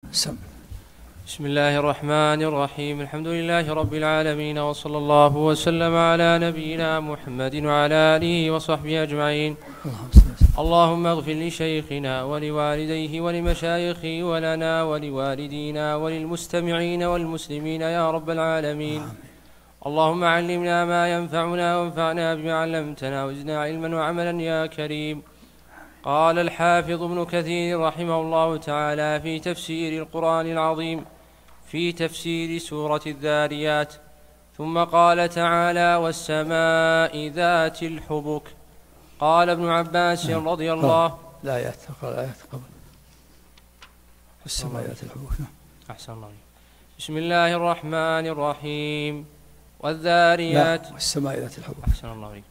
بسم الله الرحمن الرحيم. الحمد لله رب العالمين، وصلى الله وسلم على نبينا محمد وعلى آله وصحبه أجمعين. اللهم اغفر لشيخنا ولوالديه ولمشايخه ولنا ولوالدينا وللمستمعين والمسلمين يا رب العالمين. اللهم علمنا ما ينفعنا وانفعنا بما علمتنا وزدنا علما وعملا يا كريم. قال الحافظ ابن كثير رحمه الله تعالى في تفسير القرآن العظيم في تفسير سورة الذاريات: ثم قال تعالى: والسماء ذات الحبك. قال ابن عباس رضي الله الآيات قبل والسماء ذات الحبك. أحسن الله. بسم الله الرحمن الرحيم. والذاريات والسماء ذات الحبك. أحسن الله.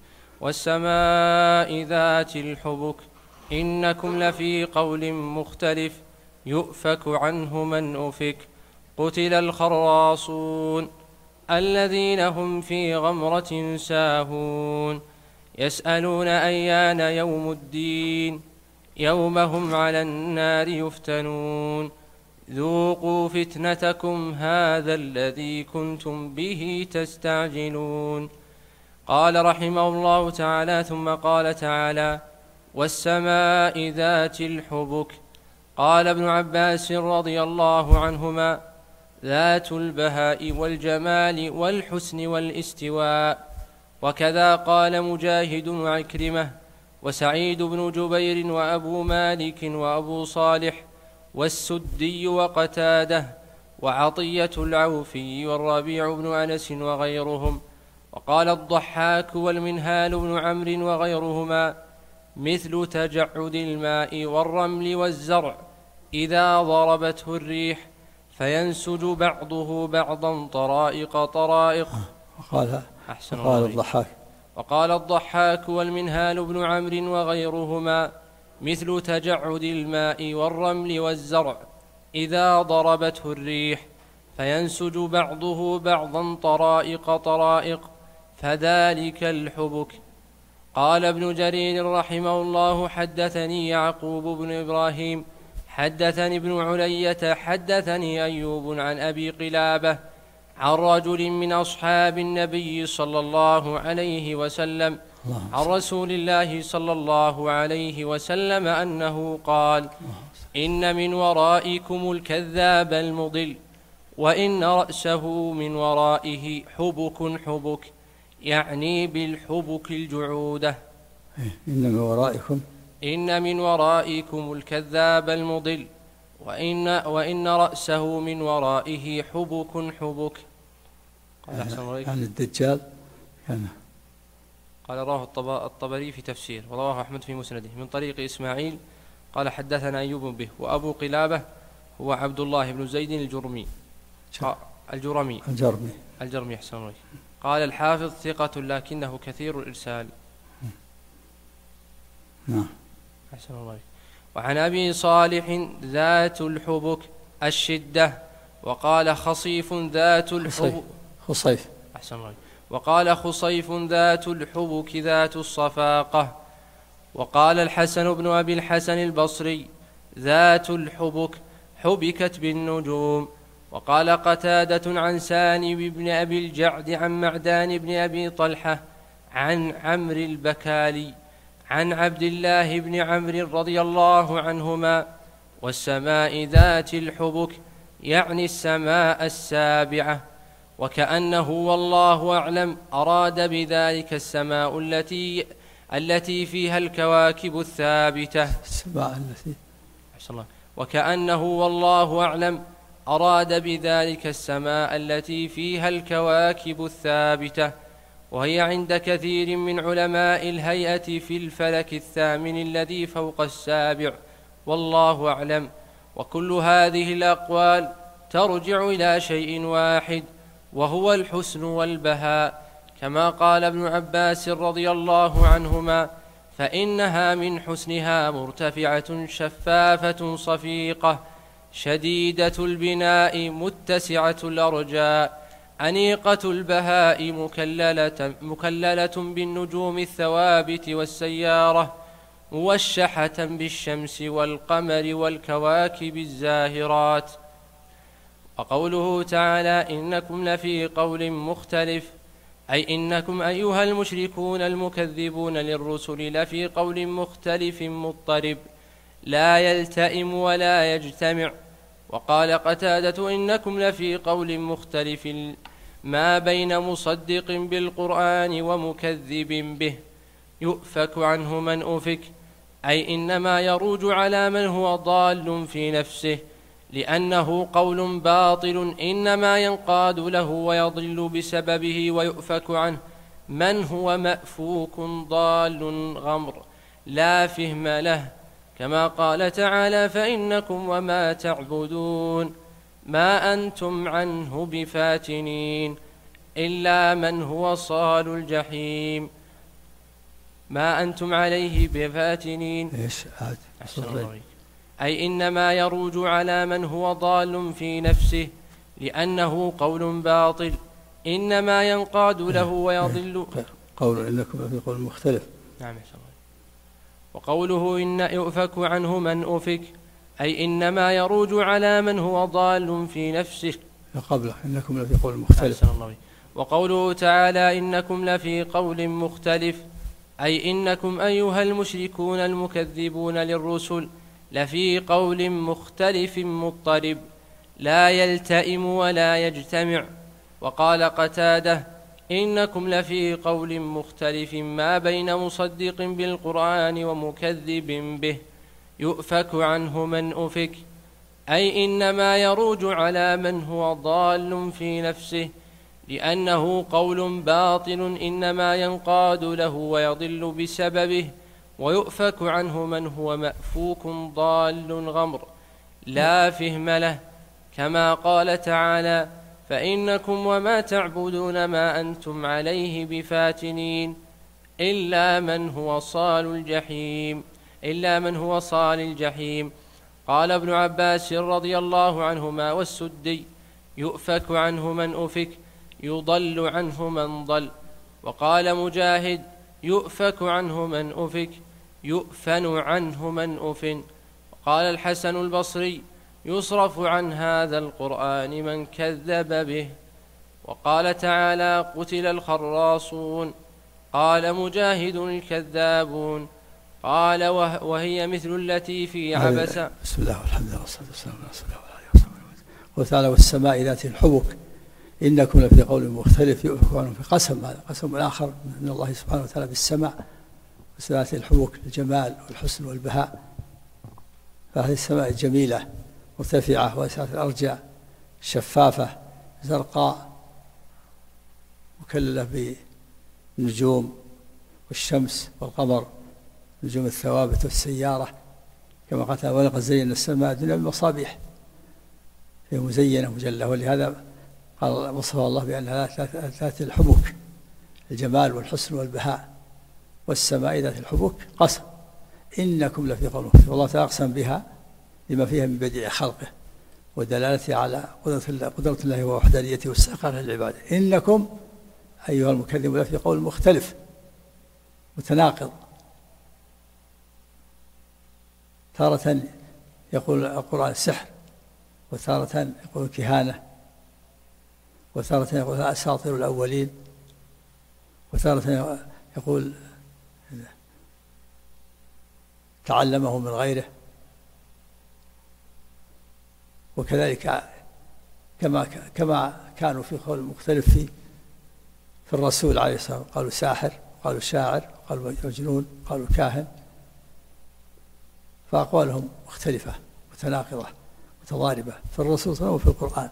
والسماء ذات الحبك إنكم لفي قول مختلف يؤفك عنه من أفك. قتل الخراصون الذين هم في غمرة ساهون يسألون أيان يوم الدين يوم هم على النار يفتنون ذوقوا فتنتكم هذا الذي كنتم به تستعجلون. قال رحمه الله تعالى: ثم قال تعالى: والسماء ذات الحبك. قال ابن عباس رضي الله عنهما: ذات البهاء والجمال والحسن والاستواء. وكذا قال مجاهد وعكرمة وسعيد بن جبير وأبو مالك وأبو صالح والسدي وقتاده وعطية العوفي والربيع بن أنس وغيرهم. وقال الضحاك والمنهال بن عمرو وغيرهما: مثل تجعد الماء والرمل والزرع إذا ضربته الريح فينسج بعضه بعضا طرائق طرائق. وقال الضحاك والمنهال بن عمرو وغيرهما: مثل تجعد الماء والرمل والزرع إذا ضربته الريح فينسج بعضه بعضا طرائق طرائق فذلك الحبك. قال ابن جرير رحمه الله: حدثني يعقوب بن إبراهيم حدثني ابن علية حدثني أيوب عن أبي قلابة عن رجل من أصحاب النبي صلى الله عليه وسلم عن رسول الله صلى الله عليه وسلم أنه قال: إن من ورائكم الكذاب المضل، وإن رأسه من ورائه حبك حبك، يعني بالحبك الجعودة. إن من ورائكم الكذاب المضل، وإن رأسه من ورائه حبك حبك. يعني الدجال قال رواه الطبري في تفسير، ورواه أحمد في مسنده من طريق إسماعيل قال حدثنا أيوب به. وأبو قلابة هو عبد الله بن زيد الجرمي أحسن الله. قال الحافظ: ثقة لكنه كثير الإرسال. أحسن الله. وعن أبي صالح ذات الحبك الشدة، وقال خصيف ذات الحبك أحسن الله. وقال خصيف ذات الحبك ذات الصفاقة. وقال الحسن بن أبي الحسن البصري: ذات الحبك حبكت بالنجوم. وقال قتادة عن سالم بن أبي الجعد عن معدان بن أبي طلحة عن عمرو البكالي عن عبد الله بن عمرو رضي الله عنهما: والسماء ذات الحبك، يعني السماء السابعة. وكأنه والله أعلم أراد بذلك السماء التي فيها الكواكب الثابتة. وكأنه والله أعلم أراد بذلك السماء التي فيها الكواكب الثابتة، وهي عند كثير من علماء الهيئة في الفلك الثامن الذي فوق السابع، والله أعلم. وكل هذه الأقوال ترجع إلى شيء واحد، وهو الحسن والبهاء، كما قال ابن عباس رضي الله عنهما: فإنها من حسنها مرتفعة شفافة صفيقة شديدة البناء متسعة الأرجاء أنيقة البهاء مكللة بالنجوم الثوابت والسيارة موشحة بالشمس والقمر والكواكب الزاهرات. وقوله تعالى إنكم لفي قول مختلف، أي إنكم أيها المشركون المكذبون للرسل لفي قول مختلف مضطرب لا يلتئم ولا يجتمع. وقال قتادة إنكم لفي قول مختلف ما بين مصدق بالقرآن ومكذب به يؤفك عنه من أفك، أي إنما يروج على من هو ضال في نفسه، لأنه قول باطل إنما ينقاد له ويضل بسببه، ويؤفك عنه من هو مأفوك ضال غمر لا فهم له، كما قال تعالى فإنكم وما تعبدون ما أنتم عنه بفاتنين إلا من هو صال الجحيم ما أنتم عليه بفاتنين. أي إنما يروج على من هو ضال في نفسه، لأنه قول باطل إنما ينقاد له ويضل. قول إنكم في قول مختلف. نعم. وقوله إن يؤفك عنه من أفك، أي إنما يروج على من هو ضال في نفسه. قبله إنكم لفي قول مختلف. وقوله تعالى إنكم لفي قول مختلف، أي إنكم أيها المشركون المكذبون للرسل لفي قول مختلف مضطرب لا يلتئم ولا يجتمع. وقال قتادة إنكم لفي قول مختلف ما بين مصدق بالقرآن ومكذب به يؤفك عنه من أفك، أي إنما يروج على من هو ضال في نفسه، لأنه قول باطل إنما ينقاد له ويضل بسببه، ويؤفك عنه من هو مأفوك ضال غمر لا فهم له، كما قال تعالى فإنكم وما تعبدون ما أنتم عليه بفاتنين إلا من هو صال الجحيم. قال ابن عباس رضي الله عنهما والسدي يؤفك عنه من أفك يضل عنه من ضل. وقال مجاهد يؤفك عنه من أفك يؤفن عنه من أفن. وقال الحسن البصري يصرف عن هذا القرآن من كذب به. وقال تعالى قتل الخراصون. قال مجاهد الكذابون. قال وهي مثل التي في عبس. بسم الله والحمد لله والصلاة والسلام على رسول الله وعلى آله وصحبه وسلم. وتعالى والسماء ذات الحبك إنكم لفي قول مختلف يؤفك عنه في قسم، هذا قسم آخر من الله سبحانه وتعالى بالسماء وذات الحبك الجمال والحسن والبهاء. فهذه السماء الجميلة مرتفعة واسعة الأرجاء شفافة زرقاء مكللة بالنجوم والشمس والقمر نجوم الثوابت والسيارة، كما قال ولقد زينا السماء الدنيا بمصابيح، هي مزينة مجلة. ولهذا قال وصفها الله بأنها ذات الحبك الجمال والحسن والبهاء. والسماء ذات الحبك قسم إنكم لفي قول مختلف. والله تعالى أقسم بها لما فيها من بديع خلقه ودلالته على قدرة الله ووحدانيته واستحقاقه للعبادة. إنكم أيها المكذبون لفي قول مختلف متناقض. تارة يقول القرآن سحر، وتارة يقول كهانة، وتارة يقول أساطير الأولين، وتارة يقول تعلمه من غيره. وكذلك كما كانوا في قول مختلف في الرسول عليه الصلاة والسلام، قالوا ساحر، قالوا شاعر، قالوا مجنون، قالوا كاهن. فأقوالهم مختلفة متناقضة متضاربة في الرسول صلى الله عليه وسلم وفي القرآن.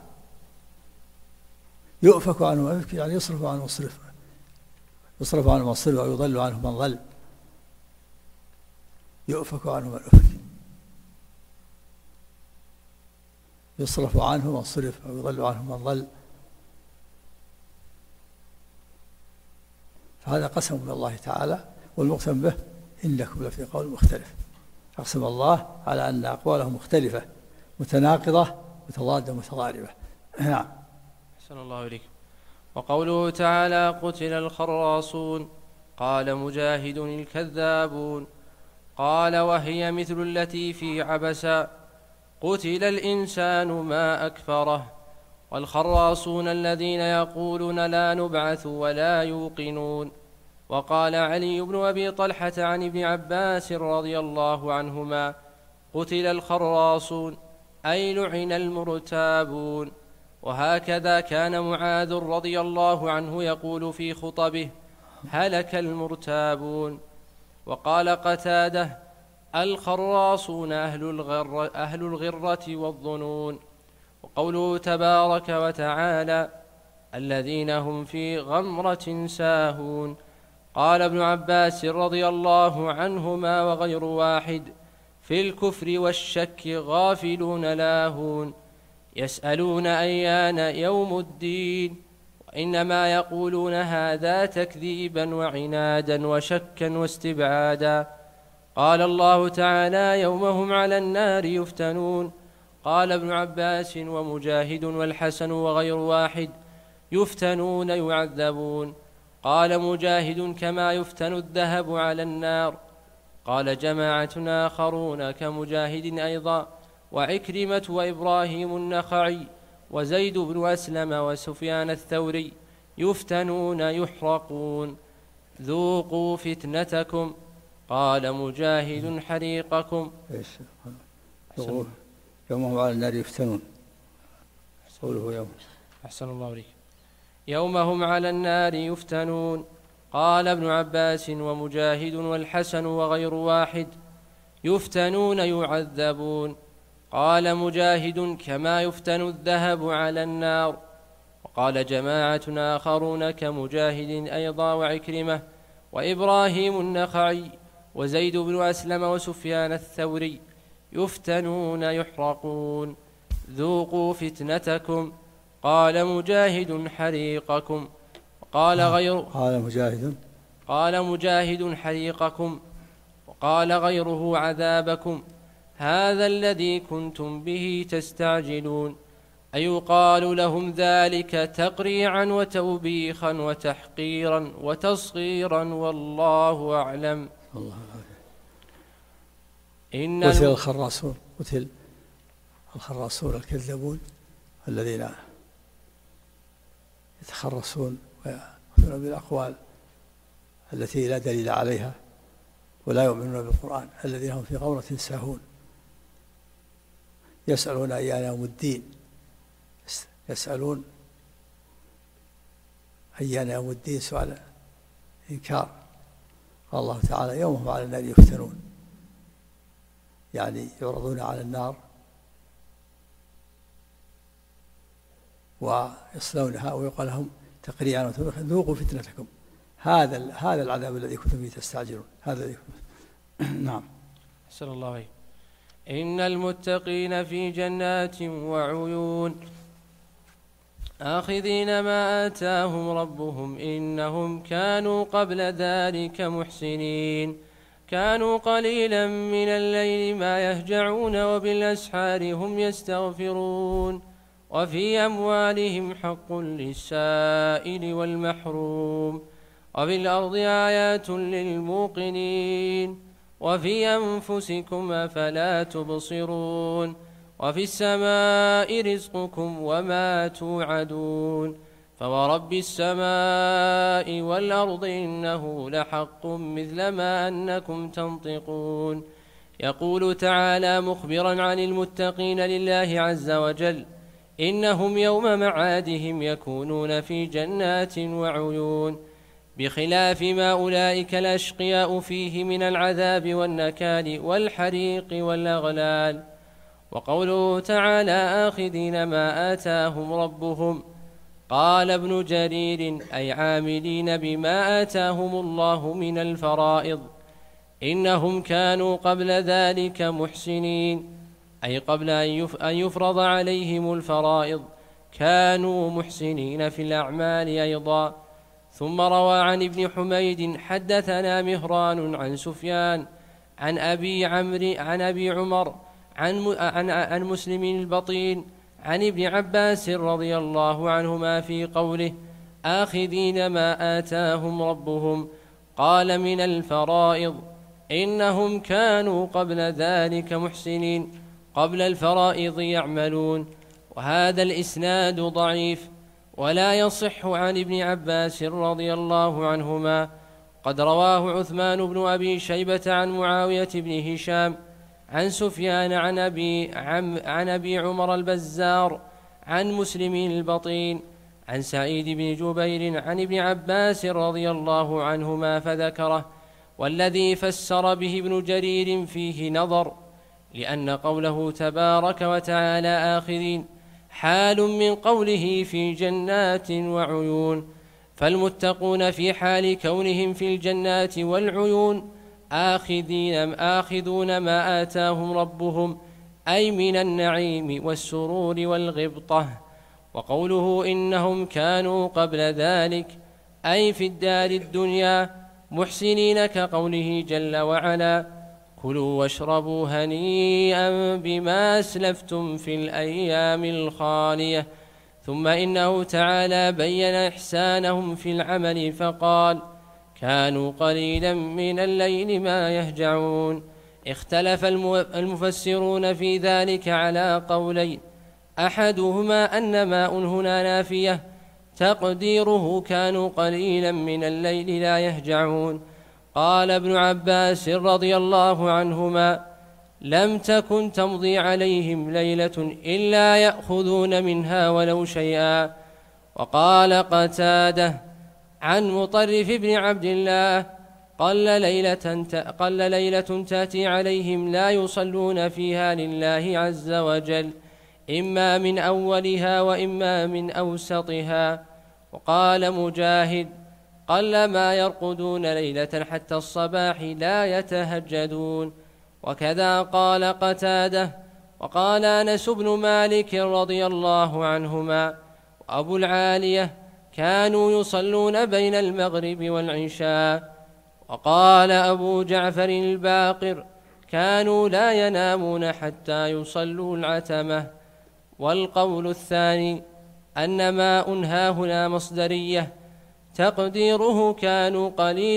يؤفك عنه يعني يصرف عنه مصرف، يصرف عنه مصرف ويضل عنه من ضل. يؤفك عنه من أفك، يصرف عنه من صرف ويضل عنه من ضل. فهذا قسم من الله تعالى، والمقسم به إنكم لفي قول مختلف. أقسم الله على أن أقواله مختلفة متناقضة متضادة متضاربة. نعم. أحسن الله إليك. وقوله تعالى قتل الخراصون. قال مجاهد الكذابون. قال وهي مثل التي في عبس. قتل الإنسان ما أكفره. والخراصون الذين يقولون لا نبعث ولا يوقنون. وقال علي بن أبي طلحة عن ابن عباس رضي الله عنهما: قتل الخراصون، أي لعن المرتابون. وهكذا كان معاذ رضي الله عنه يقول في خطبه: هلك المرتابون. وقال قتادة: الخراصون أهل الغرة والظنون. وقوله تبارك وتعالى: الذين هم في غمرة ساهون. قال ابن عباس رضي الله عنهما وغير واحد: في الكفر والشك غافلون لاهون، يسألون أيان يوم الدين. وإنما يقولون هذا تكذيبا وعنادا وشكا واستبعادا. قال الله تعالى: يوم هم على النار يفتنون. قال ابن عباس ومجاهد والحسن وغير واحد: يفتنون يعذبون. قال مجاهد: كما يفتن الذهب على النار. قال جماعة آخرون كمجاهد أيضا، وعكرمة وإبراهيم النخعي وزيد بن أسلم وسفيان الثوري: يفتنون يحرقون، ذوقوا فتنتكم. قال مجاهد: حريقكم. يوم هم على النار يفتنون. قوله يوم. أحسن الله عليك. يوم هم على النار يفتنون. قال ابن عباس ومجاهد والحسن وغير واحد: يفتنون يعذبون. قال مجاهد: كما يفتن الذهب على النار. وقال جماعة آخرون كمجاهد أيضا وعكرمة وإبراهيم النخعي وزيد بن أسلم وسفيان الثوري: يفتنون يحرقون، ذوقوا فتنتكم. قال مجاهد: حريقكم. قال مجاهد: حريقكم. وقال غيره: عذابكم. هذا الذي كنتم به تستعجلون. أيقال لهم ذلك تقريعا وتوبيخا وتحقيرا وتصغيرا، والله أعلم. قتل الخراصون الكذابون الذين يتخرصون ويأخذون بالأقوال التي لا دليل عليها ولا يؤمنون بالقرآن، الذين هم في غمرة ساهون، يسألون أيان يوم الدين. يسألون أيان يوم الدين سؤال إنكار. قال الله تعالى: يوم هم على النار يفتنون، يعني يعرضون على النار ويصلونها ويقال لهم تقريعا: ذوقوا فتنتكم. هذا العذاب الذي كنتم به تستعجلون. هذا نعم. أحسن الله عليك. إن المتقين في جنات وعيون آخذين ما آتاهم ربهم إنهم كانوا قبل ذلك محسنين. كانوا قليلا من الليل ما يهجعون وبالأسحار هم يستغفرون. وفي أموالهم حق للسائل والمحروم. وفي الأرض آيات للموقنين. وفي أنفسكم أفلا تبصرون. وفي السماء رزقكم وما توعدون. فورب السماء والأرض إنه لحق مثل ما أنكم تنطقون. يقول تعالى مخبرا عن المتقين لله عز وجل: إنهم يوم معادهم يكونون في جنات وعيون، بخلاف ما أولئك الأشقياء فيه من العذاب والنكال والحريق والأغلال. وقوله تعالى آخذين ما آتاهم ربهم، قال ابن جرير: أي عاملين بما آتاهم الله من الفرائض. إنهم كانوا قبل ذلك محسنين، أي قبل أن يفرض عليهم الفرائض كانوا محسنين في الأعمال أيضا. ثم روى عن ابن حميد: حدثنا مهران عن سفيان عن أبي عمر عن مسلم البطين عن ابن عباس رضي الله عنهما في قوله: آخذين ما آتاهم ربهم، قال: من الفرائض. إنهم كانوا قبل ذلك محسنين، قبل الفرائض يعملون. وهذا الإسناد ضعيف ولا يصح عن ابن عباس رضي الله عنهما. قد رواه عثمان بن أبي شيبة عن معاوية بن هشام عن سفيان عن أبي عمر البزار عن مسلم البطين عن سعيد بن جبير عن ابن عباس رضي الله عنهما فذكره، والذي فسر به ابن جرير فيه نظر، لأن قوله تبارك وتعالى آخذين حال من قوله في جنات وعيون، فالمتقون في حال كونهم في الجنات والعيون آخذون ما آتاهم ربهم، أي من النعيم والسرور والغبطة. وقوله إنهم كانوا قبل ذلك أي في الدار الدنيا محسنين، كقوله جل وعلا كلوا واشربوا هنيئا بما أسلفتم في الأيام الخالية. ثم إنه تعالى بين إحسانهم في العمل فقال كانوا قليلا من الليل ما يهجعون. اختلف المفسرون في ذلك على قولين، أحدهما أن ماء هنا نافية تقديره كانوا قليلا من الليل لا يهجعون. قال ابن عباس رضي الله عنهما لم تكن تمضي عليهم ليلة إلا يأخذون منها ولو شيئا. وقال قتادة عن مطرف بن عبد الله قل ليلة تأتي عليهم لا يصلون فيها لله عز وجل، إما من أولها وإما من أوسطها. وقال مجاهد قل ما يرقدون ليلة حتى الصباح لا يتهجدون. وكذا قال قتادة. وقال أنس بن مالك رضي الله عنهما وأبو العالية كانوا يصلون بين المغرب والعشاء. وقال أبو جعفر الباقر كانوا لا ينامون حتى يصلوا العتمة. والقول الثاني أن ما هاهنا مصدرية تقديره كان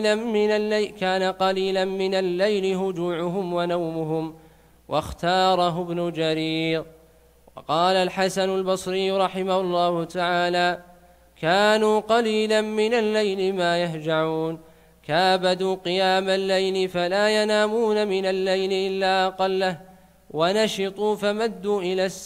قليلا من الليل هجوعهم ونومهم، واختاره ابن جرير. وقال الحسن البصري رحمه الله تعالى كانوا قليلا من الليل ما يهجعون، كابدوا قيام الليل فلا ينامون من الليل إلا قله، ونشطوا فمدوا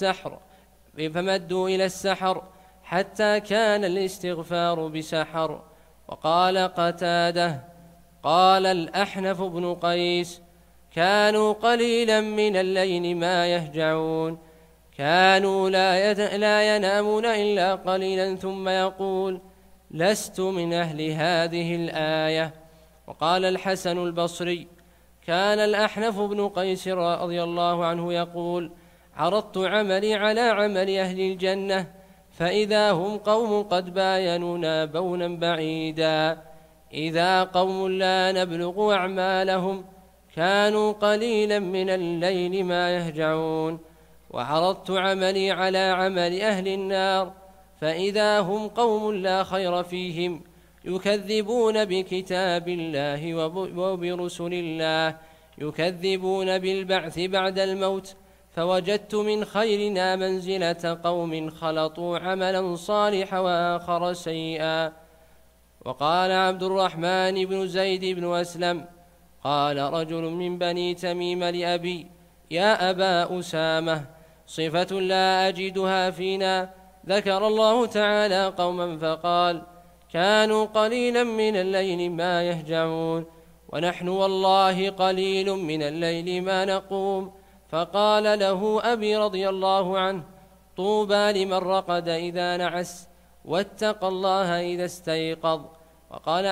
إلى السحر حتى كان الاستغفار بسحر. وقال قتادة قال الأحنف بن قيس كانوا قليلا من الليل ما يهجعون، كانوا لا ينامون إلا قليلا، ثم يقول لست من أهل هذه الآية. وقال الحسن البصري كان الأحنف بن قيس رضي الله عنه يقول عرضت عملي على عمل أهل الجنة فإذا هم قوم قد باينونا بونا بعيدا، إذا قوم لا نبلغ أعمالهم كانوا قليلا من الليل ما يهجعون. وعرضت عملي على عمل أهل النار فإذا هم قوم لا خير فيهم يكذبون بكتاب الله وبرسل الله، يكذبون بالبعث بعد الموت، فوجدت من خيرنا منزلة قوم خلطوا عملا صالحا وآخر سيئا. وقال عبد الرحمن بن زيد بن أسلم قال رجل من بني تميم لأبي يا أبا أسامة صفة لا أجدها فينا، ذكر الله تعالى قوما فقال كانوا قليلا من الليل ما يهجعون، ونحن والله قليل من الليل ما نقوم. فقال له أبي رضي الله عنه طوبى لمن رقد إذا نعس واتقى الله إذا استيقظ. وقال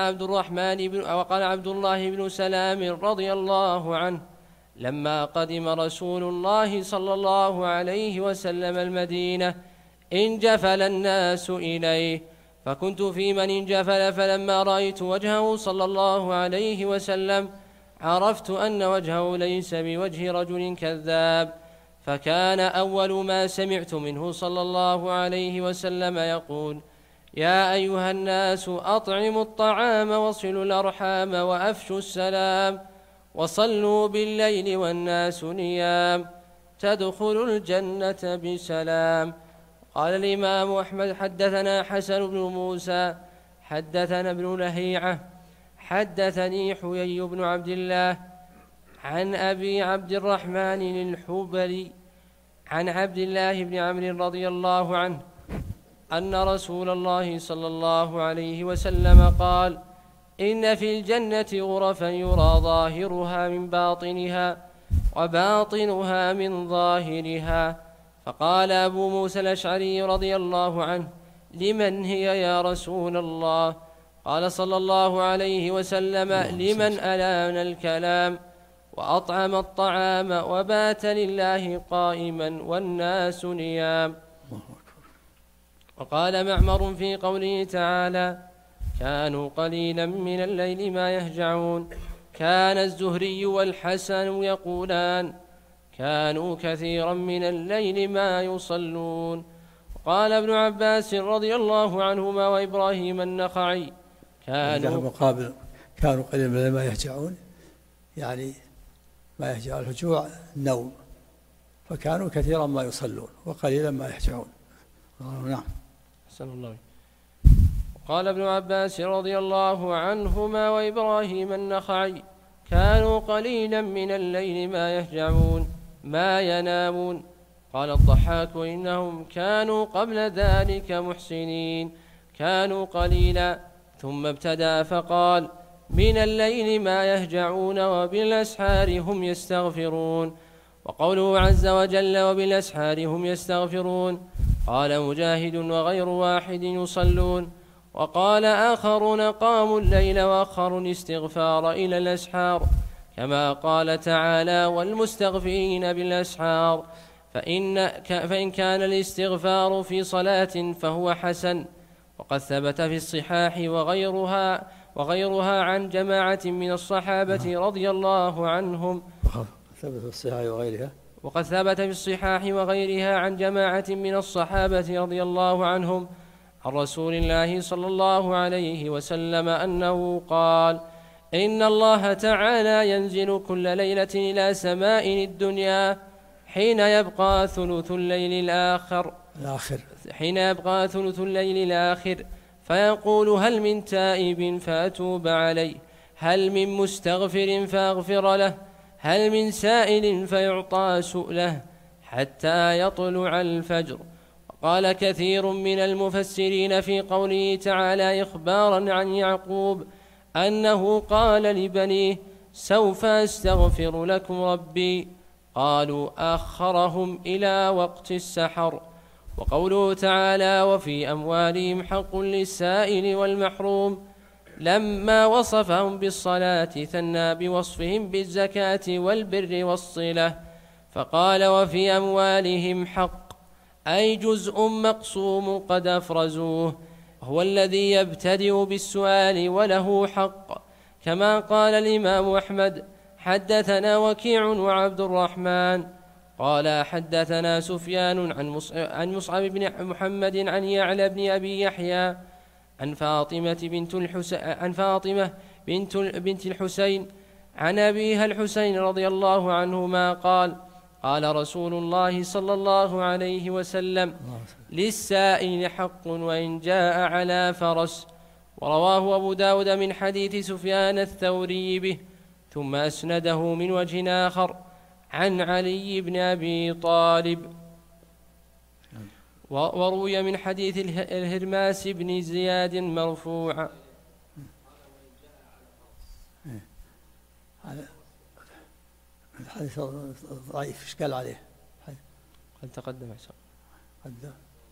عبد الله بن سلام رضي الله عنه لما قدم رسول الله صلى الله عليه وسلم المدينة انجفل الناس إليه، فكنت في من انجفل، فلما رأيت وجهه صلى الله عليه وسلم عرفت أن وجهه ليس بوجه رجل كذاب. فكان أول ما سمعت منه صلى الله عليه وسلم يقول يا أيها الناس أطعموا الطعام وصلوا الأرحام وأفشوا السلام وصلوا بالليل والناس نيام تدخلوا الجنة بسلام. قال الإمام أحمد حدثنا حسن بن موسى حدثنا ابن لهيعة حدثني حيي بن عبد الله عن أبي عبد الرحمن الحبلي عن عبد الله بن عمرو رضي الله عنه أن رسول الله صلى الله عليه وسلم قال: إن في الجنة غرفا يرى ظاهرها من باطنها وباطنها من ظاهرها. فقال أبو موسى الأشعري رضي الله عنه: لمن هي يا رسول الله؟ قال صلى الله عليه وسلم: لمن ألان الكلام وأطعم الطعام وبات لله قائما والناس نيام. وقال معمر في قوله تعالى: كانوا قليلا من الليل ما يهجعون. كان الزهري والحسن يقولان: كانوا كثيرا من الليل ما يصلون. وقال ابن عباس رضي الله عنهما وإبراهيم النخعي: كانوا مقابل كانوا قليلا من الليل ما يهجعون، يعني ما يهجع الهجوع النوم، فكانوا كثيرا ما يصلون وقليلا ما يهجعون. نعم. أحسن الله. قال ابن عباس رضي الله عنهما وإبراهيم النخعي: كانوا قليلا من الليل ما يهجعون ما ينامون. قال الضحاك: إنهم كانوا قبل ذلك محسنين، كانوا قليلا. ثم ابتدأ فقال: من الليل ما يهجعون وبالأسحار هم يستغفرون. وقوله عز وجل: وبالأسحار هم يستغفرون، قال مجاهد: وغير واحد يصلون. وقال آخرون: قاموا الليل وأخروا الاستغفار إلى الأسحار، كما قال تعالى: والمستغفرين بالأسحار. فإن كان الاستغفار في صلاة فهو حسن. وقد ثبت في الصحاح وغيرها عن جماعة من الصحابة رضي الله عنهم. وقد ثبت في الصحاح وغيرها عن جماعة من الصحابة رضي الله عنهم عن رسول الله صلى الله عليه وسلم أنه قال: إن الله تعالى ينزل كل ليلة إلى سماء الدنيا حين يبقى ثلث الليل الآخر فيقول: هل من تائب فأتوب عليه؟ هل من مستغفر فأغفر له؟ هل من سائل فيعطى سؤله؟ حتى يطلع الفجر. وقال كثير من المفسرين في قوله تعالى إخبارا عن يعقوب أنه قال لبنيه: سوف أستغفر لكم ربي. قالوا: أخرهم إلى وقت السحر. وقوله تعالى: وفي أموالهم حق للسائل والمحروم، لما وصفهم بالصلاة ثنى بوصفهم بالزكاة والبر والصلة، فقال: وفي أموالهم حق، أي جزء مقسوم قد أفرزوه، هو الذي يبتدئ بالسؤال وله حق. كما قال الإمام أحمد: حدثنا وكيع وعبد الرحمن قال حدثنا سفيان عن مصعب بن محمد عن يعلى بن أبي يحيى عن فاطمة بنت الحسين عن أبيها الحسين رضي الله عنهما قال: قال رسول الله صلى الله عليه وسلم: للسائل حق وإن جاء على فرس. ورواه أبو داود من حديث سفيان الثوري به، ثم أسنده من وجه آخر عن علي بن أبي طالب. وروي من حديث الهرماس بن زياد مرفوعا. الحديث ضعيف، ايش قال عليه؟ هل تقدم حسن؟ قدم.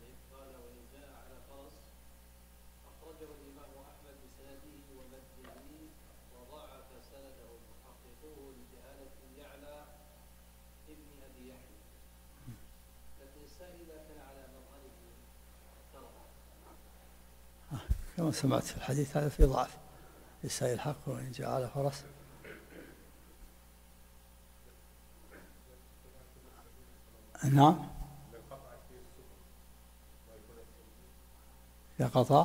كما سمعت في الحديث هذا في ضعف، للسائل الحق وإن جاء على فرس. نعم. إذا قطع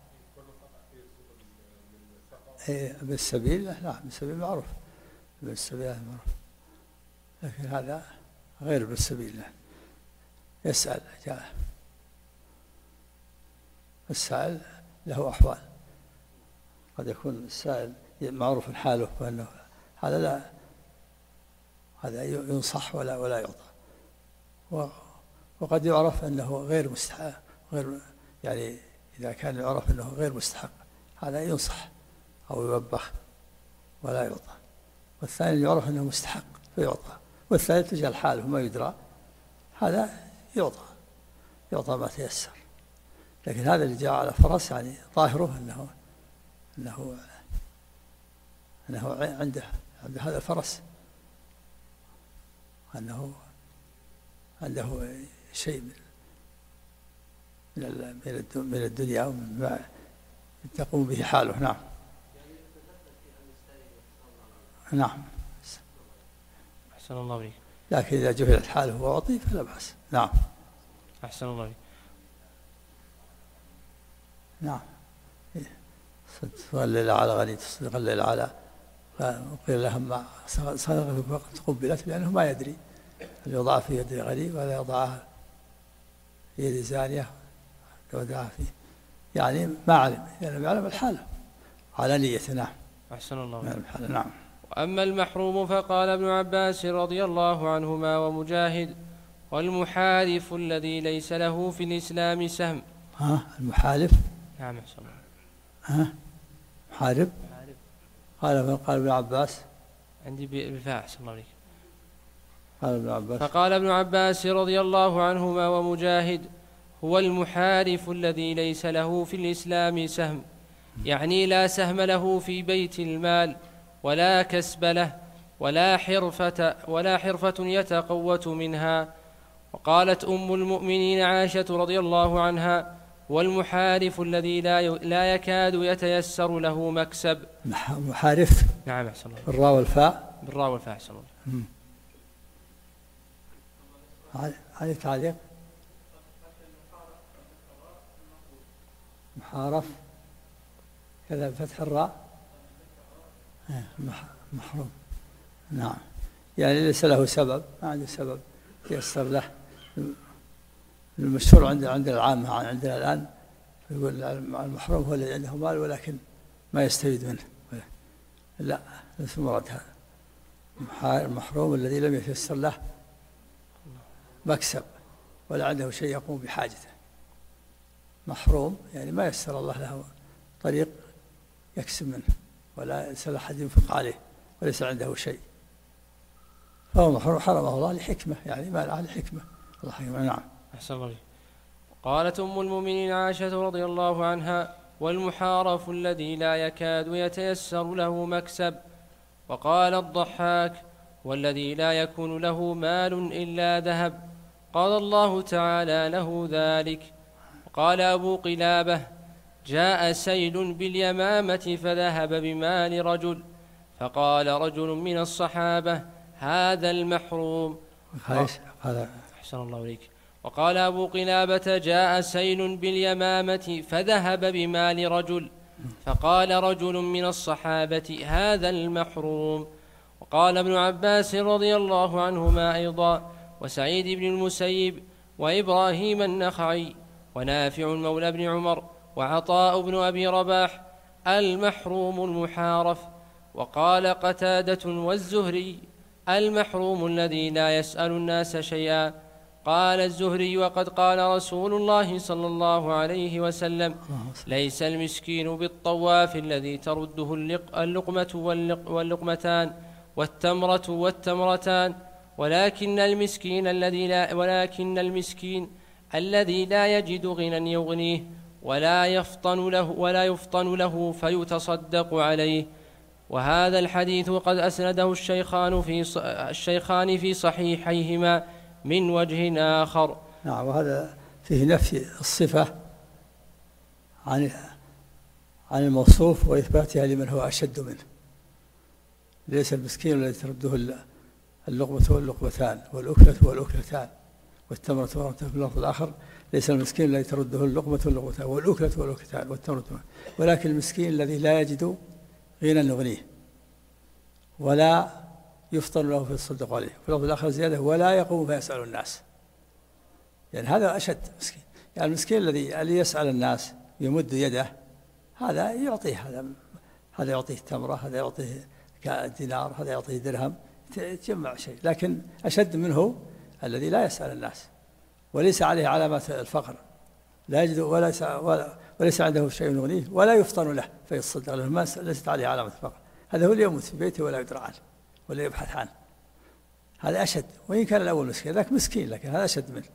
بالسبيل، لا بالسبيل معروف، بالسبيل معروف، لكن هذا غير بالسبيل. يسأل جاء السائل له أحوال، قد يكون السائل معروف حاله وأنه هذا لا، هذا ينصح ولا يعطى. وقد يعرف أنه غير مستحق، يعني إذا كان يعرف أنه غير مستحق هذا ينصح أو يوبخ ولا يعطى. والثاني يعرف أنه مستحق فيعطى، والثالث تجعل حاله ما يدرى هذا يعطى ما تيسر. لكن هذا اللي جاء على فرس يعني ظاهره أنه عنده هذا الفرس أنه عنده شيء من الدنيا ومن ما تقوم به حاله. نعم. نعم. أحسن الله إليك. لكن إذا جهلت حاله وأعطي فلا بأس. نعم. أحسن الله إليك. نعم. صدق الليل على غني، تصدق الليل على، وقيل لهم ما صدق وقت قبلت، لأنه ما يدري هل يضع في يد غني ولا يضعها في يد زانية يودعها فيه، يعني ما علم، يعني يعلم الحالة على نيته. نعم. أحسن الله إليك. نعم. وأما المحروم فقال ابن عباس رضي الله عنهما ومجاهد: والمحارف الذي ليس له في الإسلام سهم. المحارف. نعم. أحسن الله. محارب. قال ابن عباس. عندي بالفاء. أحسن الله إليك. قال ابن عباس. فقال ابن عباس رضي الله عنهما ومجاهد: هو المحارف الذي ليس له في الإسلام سهم، يعني لا سهم له في بيت المال ولا كسب له ولا حرفة يتقوت منها. وقالت أم المؤمنين عائشة رضي الله عنها: والمحارف الذي لا يكاد يتيسر له مكسب. محارف. نعم. أحسن الله. بالراء والفاء. بالراء والفاء. أحسن الله. هذه تعليق. محارف كذا بفتح الراء. محروم. نعم. يعني ليس له سبب، ما عنده سبب ييسر له. المشهور عند العامة عندنا الآن يقول المحروم هو الذي عنده مال ولكن ما يستفيد منه. لا، ليس مراد هذا. المحروم الذي لم يتيسر له مكسب ولا عنده شيء يقوم بحاجته. محروم يعني ما يسر الله له طريق يكسب منه، ولا يسأل أحد ينفق عليه، وليس عنده شيء، فهو محروم حرمه الله لحكمة، يعني ما له حكمة الله حكمة. نعم. أحسن الله. قالت أم المؤمنين عائشة رضي الله عنها: والمحارف الذي لا يكاد يتيسر له مكسب. وقال الضحاك: والذي لا يكون له مال إلا ذهب، قال الله تعالى له ذلك. وقال أبو قلابة: جاء سيل باليمامة فذهب بمال رجل، فقال رجل من الصحابة: هذا المحروم. أحسن الله إليك. وقال أبو قلابة: جاء سيل باليمامة فذهب بمال رجل، فقال رجل من الصحابة: هذا المحروم. وقال ابن عباس رضي الله عنهما أيضا، وسعيد بن المسيب، وإبراهيم النخعي، ونافع مولى بن عمر، وعطاء بن أبي رباح: المحروم المحارف. وقال قتادة والزهري: المحروم الذي لا يسأل الناس شيئا. قال الزهري: وقد قال رسول الله صلى الله عليه وسلم: ليس المسكين بالطواف الذي ترده اللقمة واللقمتان والتمرة والتمرتان، ولكن المسكين الذي لا يجد غنى يغنيه ولا يفطن له فيتصدق عليه. وهذا الحديث قد أسنده الشيخان في صحيحيهما من وجه آخر. نعم. وهذا فيه نفي الصفة عن الموصوف وإثباتها لمن هو أشد منه. ليس المسكين الذي ترده اللقمة واللقمتان والأكلة والأكلتان والتمرة والتمرة. في اللفظ الآخر: ليس المسكين الذي ترده اللقمة واللقمتان والأكلة والأكلتان والتمرة، ولكن المسكين الذي لا يجد غنى يغنيه ولا يفطن له فيتصدق عليه. في اللفظ الآخر زيادة: ولا يقوم فيسأل الناس. يعني هذا أشد مسكين. يعني المسكين الذي يسأل الناس يمد يده هذا يعطيه، هذا يعطيه تمرة، هذا يعطيه دينار، هذا يعطيه درهم، تجمع شيء. لكن أشد منه الذي لا يسأل الناس وليس عليه علامات الفقر، لا يجد وليس عنده شيء يغنيه ولا يفطن له فيتصدق له، ما ليست عليه علامة الفقر. هذا هو اللي يموت في بيته ولا يدرى عنه ولا يبحث عنه، هذا أشد. وإن كان الأول مسكين، ذاك مسكين لكن هذا أشد منه.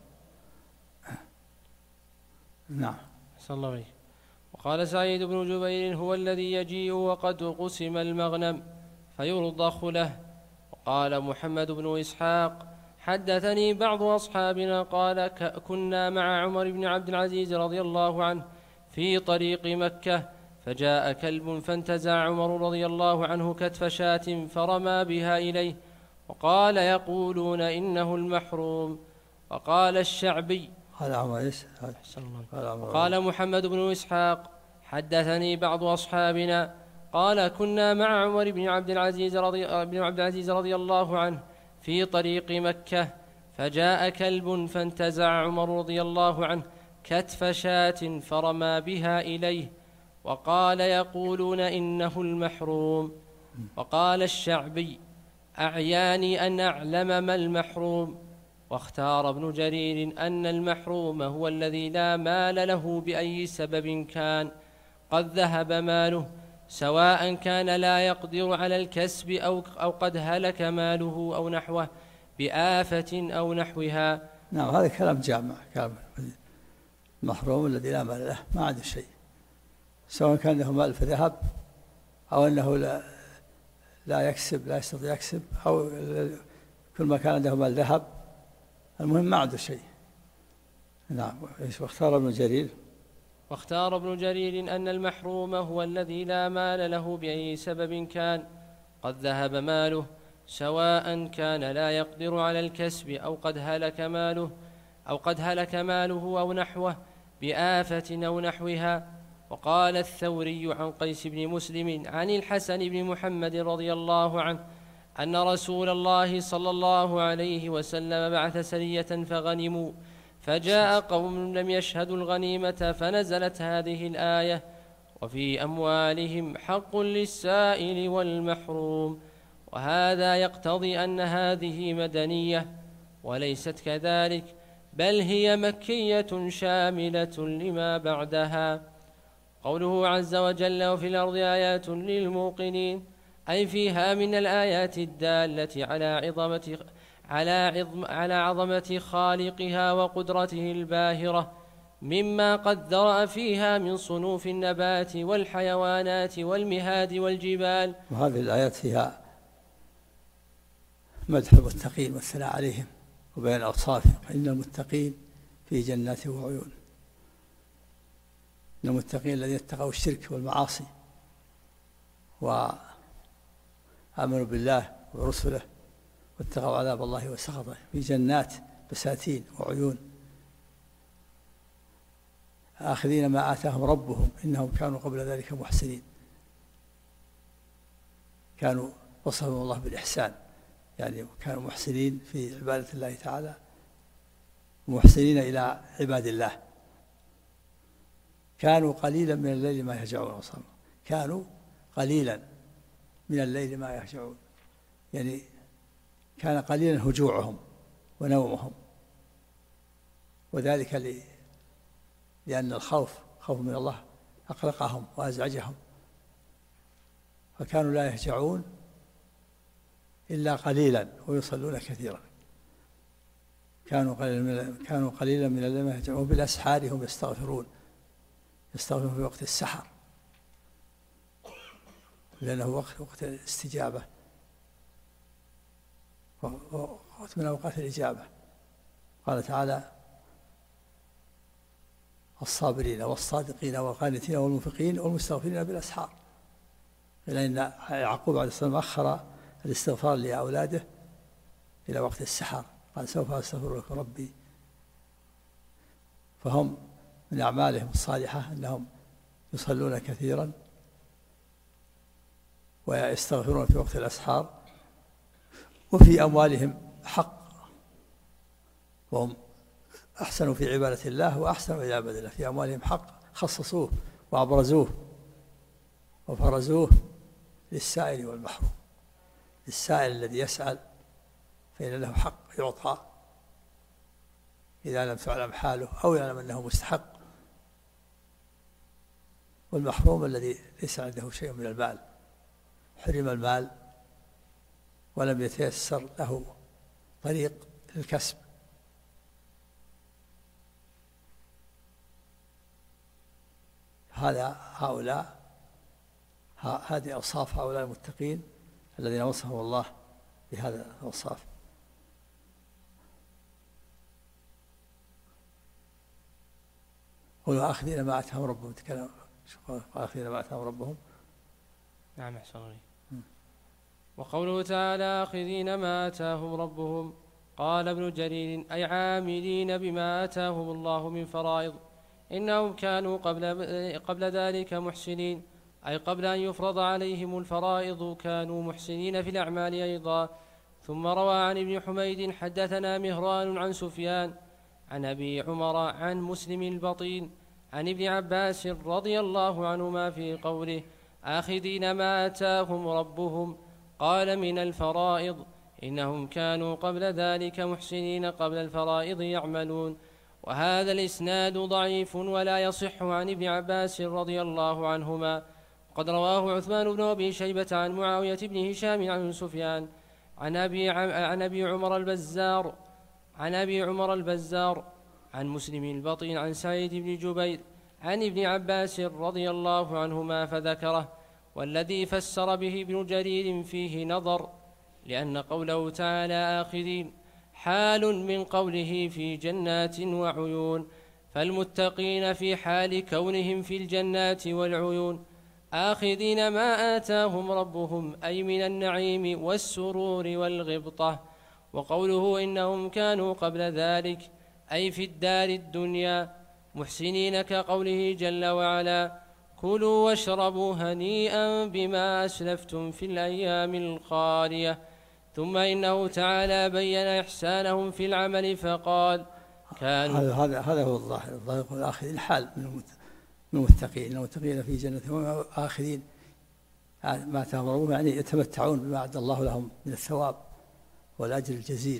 نعم. أحسن الله عليك. وقال سعيد بن جبير: هو الذي يجيء وقد قسم المغنم فيرضخ له. وقال محمد بن إسحاق: حدثني بعض أصحابنا قال: كنا مع عمر بن عبد العزيز رضي الله عنه في طريق مكة، فجاء كلب فانتزع عمر رضي الله عنه كتف شاة فرمى بها إليه، وقال: يقولون إنه المحروم. وقال الشعبي: هذا عمر إيش؟ وقال محمد بن إسحاق: حدثني بعض أصحابنا قال: كنا مع عمر بن عبد العزيز رضي الله عنه في طريق مكة، فجاء كلب فانتزع عمر رضي الله عنه كتف شاة فرمى بها إليه، وقال: يقولون إنه المحروم. وقال الشعبي: أعياني أن أعلم ما المحروم. واختار ابن جرير أن المحروم هو الذي لا مال له بأي سبب كان، قد ذهب ماله، سواء كان لا يقدر على الكسب أو قد هلك ماله أو نحوه بآفة أو نحوها. نعم، هذا كلام جامع. كلام المحروم الذي لا مال له، ما عنده شيء، سواء كان له مال فذهب أو أنه لا يكسب، لا يستطيع يكسب، أو كل ما كان عنده مال ذهب، المهم ما عنده شيء. نعم. واختار ابن جرير أن المحروم هو الذي لا مال له بأي سبب كان، قد ذهب ماله، سواء كان لا يقدر على الكسب أو قد هلك ماله أو نحوه بآفة أو نحوها. وقال الثوري عن قيس بن مسلم عن الحسن بن محمد رضي الله عنه أن رسول الله صلى الله عليه وسلم بعث سرية فغنموا، فجاء قوم لم يشهدوا الغنيمة فنزلت هذه الآية: وفي أموالهم حق للسائل والمحروم. وهذا يقتضي أن هذه مدنية، وليست كذلك، بل هي مكية شاملة لما بعدها. قوله عز وجل: وفي الأرض آيات للموقنين، أي فيها من الآيات الدالة على عظمة خالقها وقدرته الباهرة، مما قد ذرأ فيها من صنوف النبات والحيوانات والمهاد والجبال. وهذه الآيات فيها مدح المتقين والثناء عليهم وبيان أوصافهم. إن المتقين في جنات وعيون. إن المتقين الذين اتقوا الشرك والمعاصي وآمنوا بالله ورسله واتقوا عذاب الله وسخطه في جنات بساتين وعيون آخذين ما آتاهم ربهم إنهم كانوا قبل ذلك محسنين. كانوا وصفهم الله بالإحسان، يعني كانوا محسنين في عبادة الله تعالى، محسنين إلى عباد الله. كانوا قليلا من الليل ما يهجعون، كانوا قليلا من الليل ما يهجعون، يعني كان قليلا هجوعهم ونومهم، وذلك لأن الخوف من الله أقلقهم وأزعجهم، فكانوا لا يهجعون إلا قليلا ويصلون كثيرا. كانوا قليلا من الليل ما يهجعون، بالأسحار هم يستغفرون في وقت السحر، لأنه وقت الاستجابة، وقت من أوقات الإجابة. قال تعالى: الصابرين والصادقين والقانتين والمنفقين والمستغفرين بالأسحار. لأن يعقوب عليه السلام أخر الاستغفار لأولاده إلى وقت السحر، قال: سوف أستغفر لك ربي. فهم من أعمالهم الصالحة أنهم يصلون كثيرا ويستغفرون في وقت الأسحار. وفي أموالهم حق، وهم أحسنوا في عبادة الله وأحسنوا إلى عبادة الله. في أموالهم حق خصصوه وأبرزوه وفرزوه للسائل والمحروم. للسائل الذي يسأل فإن له حق يعطى إذا لم تعلم حاله أو يعلم أنه مستحق، والمحروم الذي ليس عنده شيء من المال، حرم المال ولم يتيسر له طريق للكسب. هذه أوصاف هؤلاء المتقين الذين وصفهم الله بهذا الأوصاف. قولوا آخذين ما آتاهم ربهم، تكلم آخذين ما آتاهم ربهم. نعم أحسن الله. وقوله تعالى آخذين ما آتاهم ربهم، قال ابن جرير أي عاملين بما آتاهم الله من فرائض، إنهم كانوا قبل ذلك محسنين، أي قبل أن يفرض عليهم الفرائض كانوا محسنين في الأعمال أيضا. ثم روى عن ابن حميد حدثنا مهران عن سفيان عن أبي عمر عن مسلم البطين عن ابن عباس رضي الله عنهما في قوله آخذين ما آتاهم ربهم، قال من الفرائض، إنهم كانوا قبل ذلك محسنين قبل الفرائض يعملون. وهذا الإسناد ضعيف ولا يصح عن ابن عباس رضي الله عنهما. قد رواه عثمان بن أبي شيبة عن معاوية بن هشام عن سفيان عن أبي عمر البزار عن مسلم البطين عن سعيد بن جبير عن ابن عباس رضي الله عنهما فذكره، والذي فسر به ابن جرير فيه نظر، لأن قوله تعالى آخذين حال من قوله في جنات وعيون، فالمتقين في حال كونهم في الجنات والعيون آخذين ما آتاهم ربهم، أي من النعيم والسرور والغبطة. وقوله إنهم كانوا قبل ذلك أي في الدار الدنيا محسنين، كقوله جل وعلا كلوا واشربوا هنيئا بما أسلفتم في الأيام الخالية. ثم إنه تعالى بين إحسانهم في العمل فقال كانوا هذا هو الظاهر الآخذين حال من المتقين في جنة آخذين ما آتاهم ربهم، يعني يتمتعون بما أعد الله لهم من الثواب والأجر الجزيل.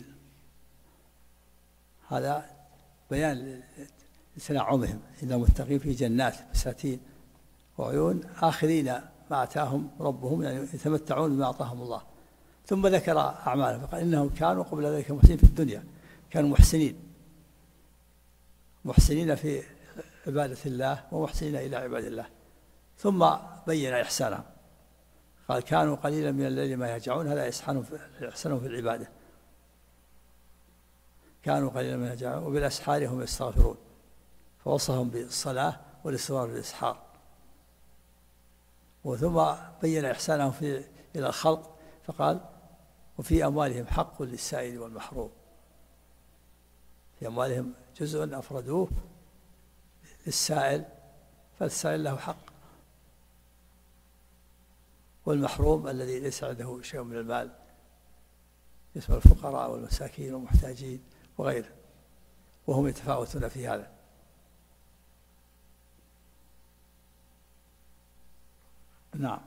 هذا بيان لتنعمهم، إن المتقين في جنات بساتين وعيون آخذين ما آتاهم ربهم، يعني يتمتعون بما أعطاهم الله. ثم ذكر أعمالهم فقال إنهم كانوا قبل ذلك محسنين في الدنيا، كانوا محسنين في عبادة الله ومحسنين إلى عباد الله. ثم بين إحسانهم قال كانوا قليلا من الليل ما يهجعون، هذا إحسانهم في العبادة، كانوا قليلا ما يهجعون وبالأسحار هم يستغفرون، فوصفهم بالصلاة والاستغفار بالإسحار. وثم بين إحسانهم إلى الخلق فقال وفي أموالهم حق للسائل والمحروم، في أموالهم جزء أفردوه للسائل، فالسائل له حق، والمحروم الذي ليس عنده شيء من المال اسم الفقراء والمساكين والمحتاجين وغيره، وهم يتفاوتون في هذا. نعم.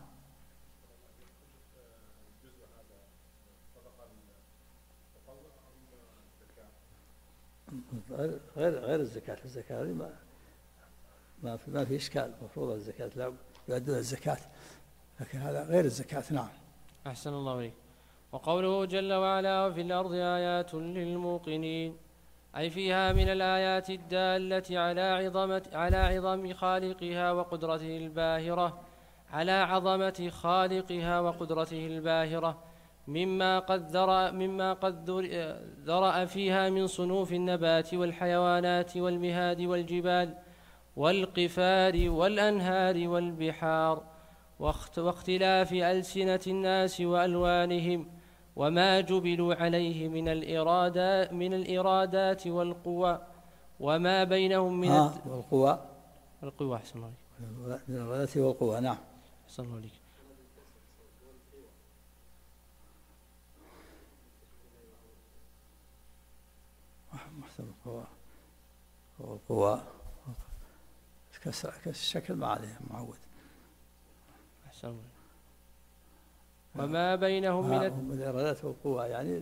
غير الزكاة، الزكاة هذه ما في إشكال، مفروض الزكاة لا يؤدون الزكاة، لكن هذا غير الزكاة. نعم. أحسن الله إليك. وقوله جل وعلا وفي الأرض آيات للموقنين، أي فيها من الآيات الدالة على عظم خالقها وقدرته الباهرة، على عظمة خالقها وقدرته الباهرة، مما قد ذرأ فيها من صنوف النبات والحيوانات والمهاد والجبال والقفار والأنهار والبحار، واختلاف ألسنة الناس وألوانهم، وما جبلوا عليه من الإرادات والقوى، وما بينهم من والقوى أحسن الله عليك. من الإرادات والقوى. نعم. أحسن الله عليك. والقوى الشكل ما عليه معود. أحسن. وما بينهم من الإرادات والقوة، يعني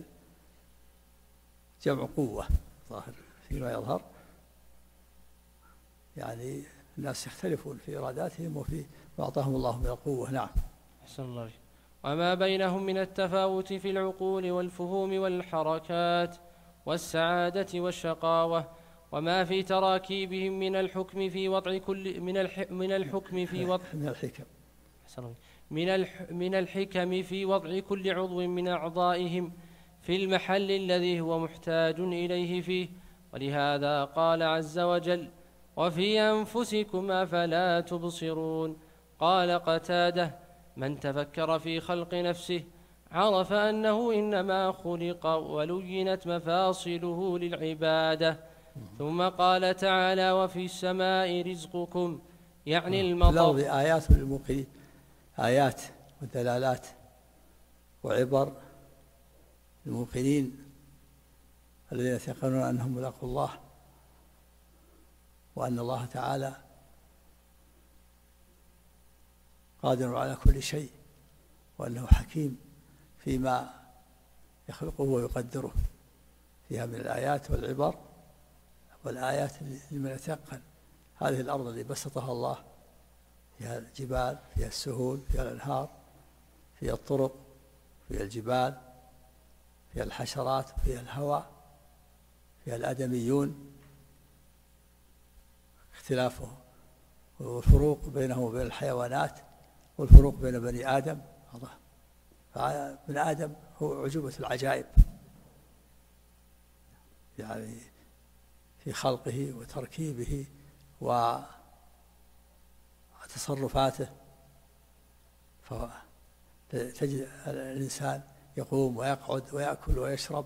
جمع قوة ظاهر فيما يظهر، يعني الناس يختلفون في إراداتهم وفي ما أعطاهم الله من القوة. نعم. أحسن الله. وما بينهم من التفاوت في العقول والفهوم والحركات والسعادة والشقاوة، وما في تراكيبهم من الحكم في وضع كل من الحكم في وضع من الحكم في وضع كل عضو من أعضائهم في المحل الذي هو محتاج إليه فيه. ولهذا قال عز وجل: وفي أنفسكم أفلا تبصرون. قال قتادة: من تفكر في خلق نفسه عرف أنه إنما خلق ولينت مفاصله للعبادة. ثم قال تعالى: وفي السماء رزقكم، يعني المطر. الأرض آيات للموقنين، آيات ودلالات وعبر للموقنين الذين يتيقنون أنهم ملاقوا الله، وأن الله تعالى قادر على كل شيء، وأنه حكيم فيما يخلقه ويقدره. فيها من الآيات والعبر والآيات لمن يتيقن. هذه الأرض التي بسطها الله، فيها الجبال، فيها السهول، فيها الأنهار، فيها الطرق، فيها الجبال، فيها الحشرات، فيها الهواء، فيها الآدميون، اختلافه والفروق بينهم وبين الحيوانات، والفروق بين بني آدم. فابن آدم هو عجوبة العجائب، يعني في خلقه وتركيبه وتصرفاته. فتجد الإنسان يقوم ويقعد ويأكل ويشرب،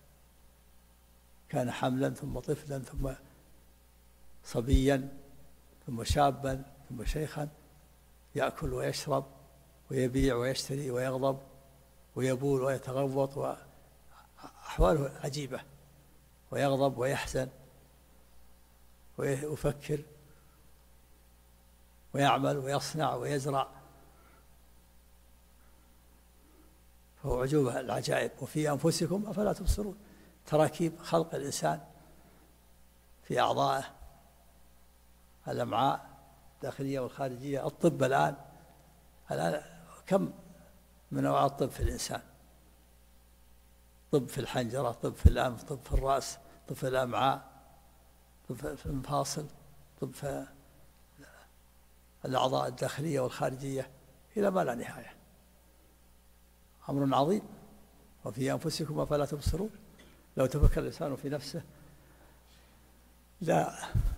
كان حملا ثم طفلا ثم صبيا ثم شابا ثم شيخا، يأكل ويشرب ويبيع ويشتري ويغضب ويبول ويتغوط، وأحواله عجيبة، ويغضب ويحزن ويفكر ويعمل ويصنع ويزرع، فهو عجوبة العجائب. وفي أنفسكم أفلا تبصرون، تراكيب خلق الإنسان في أعضائه، الأمعاء الداخلية والخارجية. الطب الآن كم من أنواع الطب في الإنسان؟ طب في الحنجرة، طب في الأنف، طب في الرأس، طب في الأمعاء، طب في المفاصل، طب في الأعضاء الداخلية والخارجية، إلى ما لا نهاية. أمر عظيم. وفي أنفسكم أفلا تبصرون. لو تفكر الإنسان في نفسه لا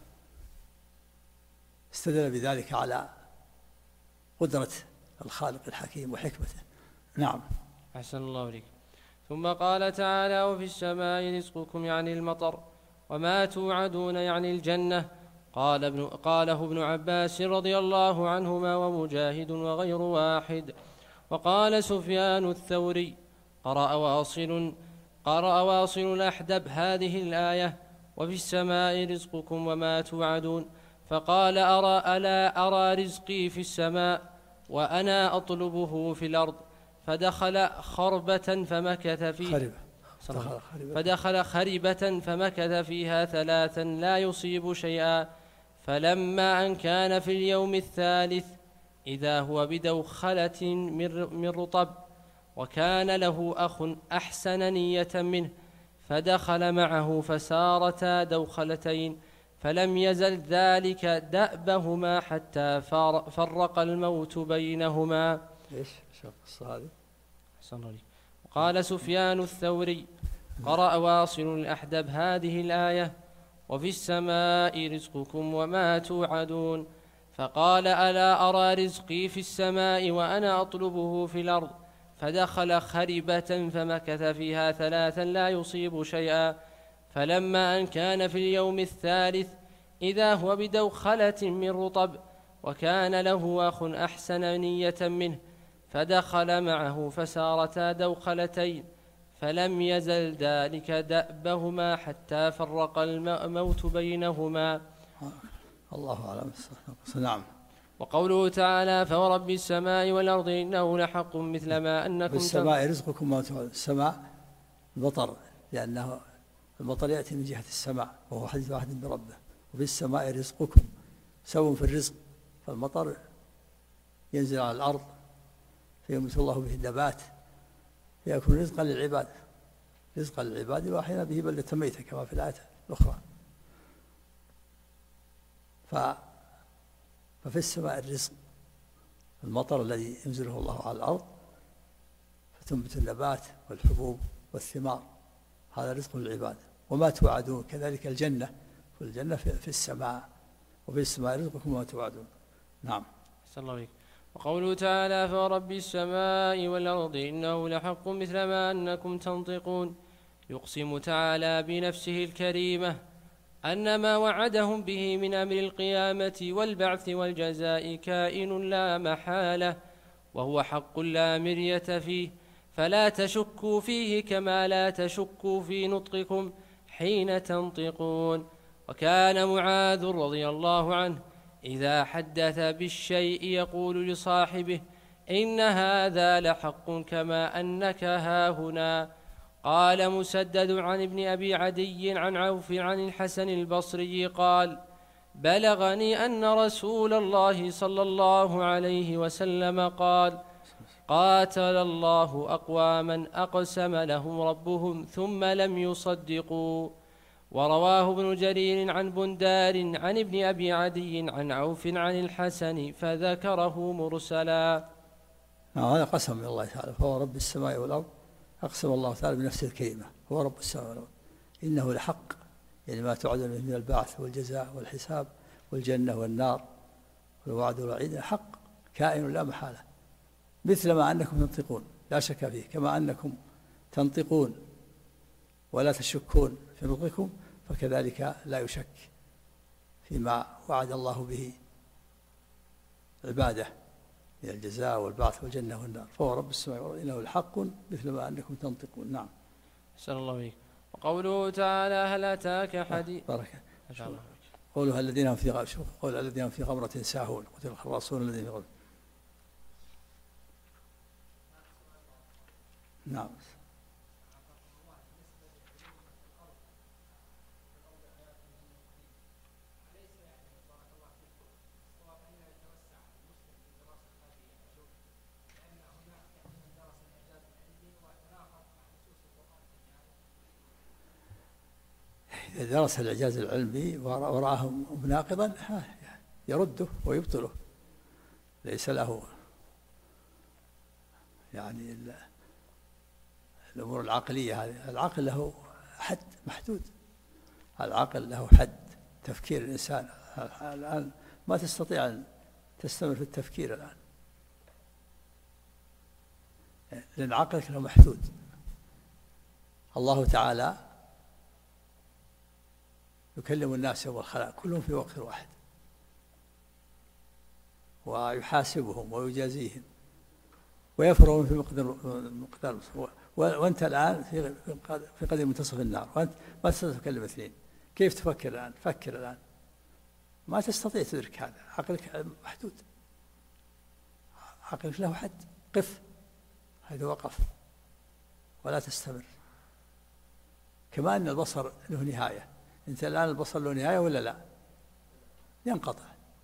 استدل بذلك على قدرة الخالق الحكيم وحكمته. نعم. أحسن الله إليك. ثم قال تعالى: وفي السماء رزقكم، يعني المطر، وما توعدون، يعني الجنة. قاله ابن عباس رضي الله عنهما ومجاهد وغير واحد. وقال سفيان الثوري: قرأ واصل الأحدب هذه الآية: وفي السماء رزقكم وما توعدون، فقال: ألا أرى رزقي في السماء وأنا أطلبه في الأرض. فدخل خربة فمكث فيها 3 لا يصيب شيئا، فلما أن كان في اليوم الثالث إذا هو بدوخلة من رطب، وكان له أخ أحسن نية منه، فدخل معه فسارتا دوخلتين، فلم يزل ذلك دأبهما حتى فرق الموت بينهما. إيش القصة هذه؟ قال سفيان الثوري: قرأ واصل الأحدب هذه الآية: وفي السماء رزقكم وما توعدون، فقال: ألا أرى رزقي في السماء وأنا أطلبه في الأرض. فدخل خربة فمكث فيها 3 لا يصيب شيئا، فلما أن كان في اليوم الثالث إذا هو بدوخلة من رطب، وكان له أخ أحسن نية منه، فدخل معه فسارتا دوخلتين، فلم يزل ذلك دأبهما حتى فرق الموت بينهما. الله أعلم. نعم. وقوله تعالى فورب السماء والأرض إنه لحق مثل ما أنكم في السماء رزقكم وما توعدون. السماء المطر، لأنه المطر يأتي من جهة السماء وهو حديث واحد بربه. وفي السماء رزقكم، سو في الرزق، فالمطر ينزل على الأرض فينبت الله به النبات فيكون رزقا للعباد، رزقا للعباد وأحيانا به بلدة ميتة كما في الآية الأخرى. ففي السماء الرزق، المطر الذي ينزله الله على الأرض فتنبت النبات والحبوب والثمار، هذا رزق للعباد. وما توعدون كذلك الجنة، والجنة في السماء، وفي السماء رزقكم وما توعدون. نعم. صلى الله عليه. وقوله تعالى فورب السماء والأرض إنه لحق مثل ما أنكم تنطقون، يقسم تعالى بنفسه الكريمة أن ما وعدهم به من أمر القيامة والبعث والجزاء كائن لا محالة، وهو حق لا مرية فيه، فلا تشكوا فيه كما لا تشكوا في نطقكم حين تنطقون. وكان معاذ رضي الله عنه إذا حدث بالشيء يقول لصاحبه إن هذا لحق كما أنك هاهنا. قال مسدد عن ابن أبي عدي عن عوف عن الحسن البصري قال بلغني أن رسول الله صلى الله عليه وسلم قال قاتل الله أقواما أقسم لهم ربهم ثم لم يصدقوا. ورواه ابن جرير عن بندار عن ابن أبي عدي عن عوف عن الحسن فذكره مرسلا. هذا قسم من الله تعالى، فهو رب السماء والأرض، أقسم الله تعالى بنفسه الكريمة، هو رب السماء والأرض إنه لحق، يعني ما توعدون من البعث والجزاء والحساب والجنة والنار والوعد والوعيد حق كائن لا محالة، مثل ما أنكم تنطقون لا شك فيه، كما أنكم تنطقون ولا تشكون في نطقكم فكذلك لا يشك فيما وعد الله به عباده من الجزاء والبعث والجنة والنار، فهو رب السماء والأرض إنه الحق مثل ما أنكم تنطقون. نعم. أحسن الله عليك. وقوله تعالى هل أتاك حديث بارك قولها الذين هم في قول الذين هم في غمرة ساهون قتل الخراصون الذين في غمرة. نعم. إذا درس الإعجاز العلمي ورآه مناقضا يرده ويبطله، ليس له يعني الأمور العقلية هذه، العقل له حد محدود، العقل له حد، تفكير الإنسان الآن ما تستطيع أن تستمر في التفكير الآن لأن عقلك له محدود. الله تعالى يكلم الناس يوم الخلاق كلهم في وقت واحد ويحاسبهم ويجازيهم ويفرغون في مقدار وأنت الآن في قدر منتصف النار وأنت ما تستطيع تكلم اثنين، كيف تفكر الآن؟ فكر الآن، ما تستطيع تدرك هذا، عقلك محدود، عقلك له حد، قف، هذا وقف ولا تستمر. كما أن البصر له نهاية، أنت الآن البصر له نهاية ولا لا؟ ينقطع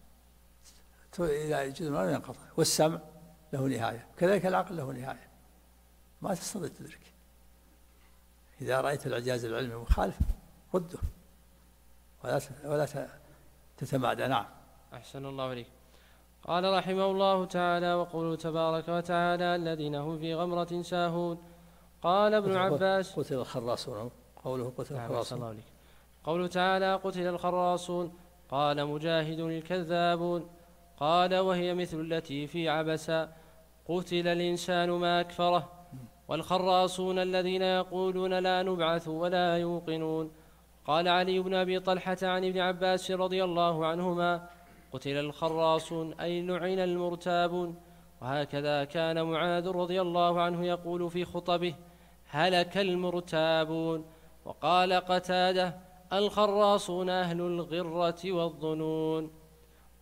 إلى جزء ما ينقطع، والسمع له نهاية، كذلك العقل له نهاية، ما تستطيع تدرك. إذا رأيت الإعجاز العلمي مخالف رده ولا تتمادى. نعم. أحسن الله عليك. قال رحمه الله تعالى وقوله تبارك وتعالى الذين هم في غمرة ساهون. قال ابن عباس قتل الخراصون، قوله قتل الخراصون. قوله تعالى قتل الخراصون. قال مجاهد الكذابون. قال وهي مثل التي في عبسا قتل الإنسان ما أكفره. والخراصون الذين يقولون لا نبعث ولا يوقنون. قال علي بن أبي طلحة عن ابن عباس رضي الله عنهما قتل الخراصون أي لعن المرتابون. وهكذا كان معاذ رضي الله عنه يقول في خطبه هلك المرتابون. وقال قتادة الخراصون أهل الغرة والظنون.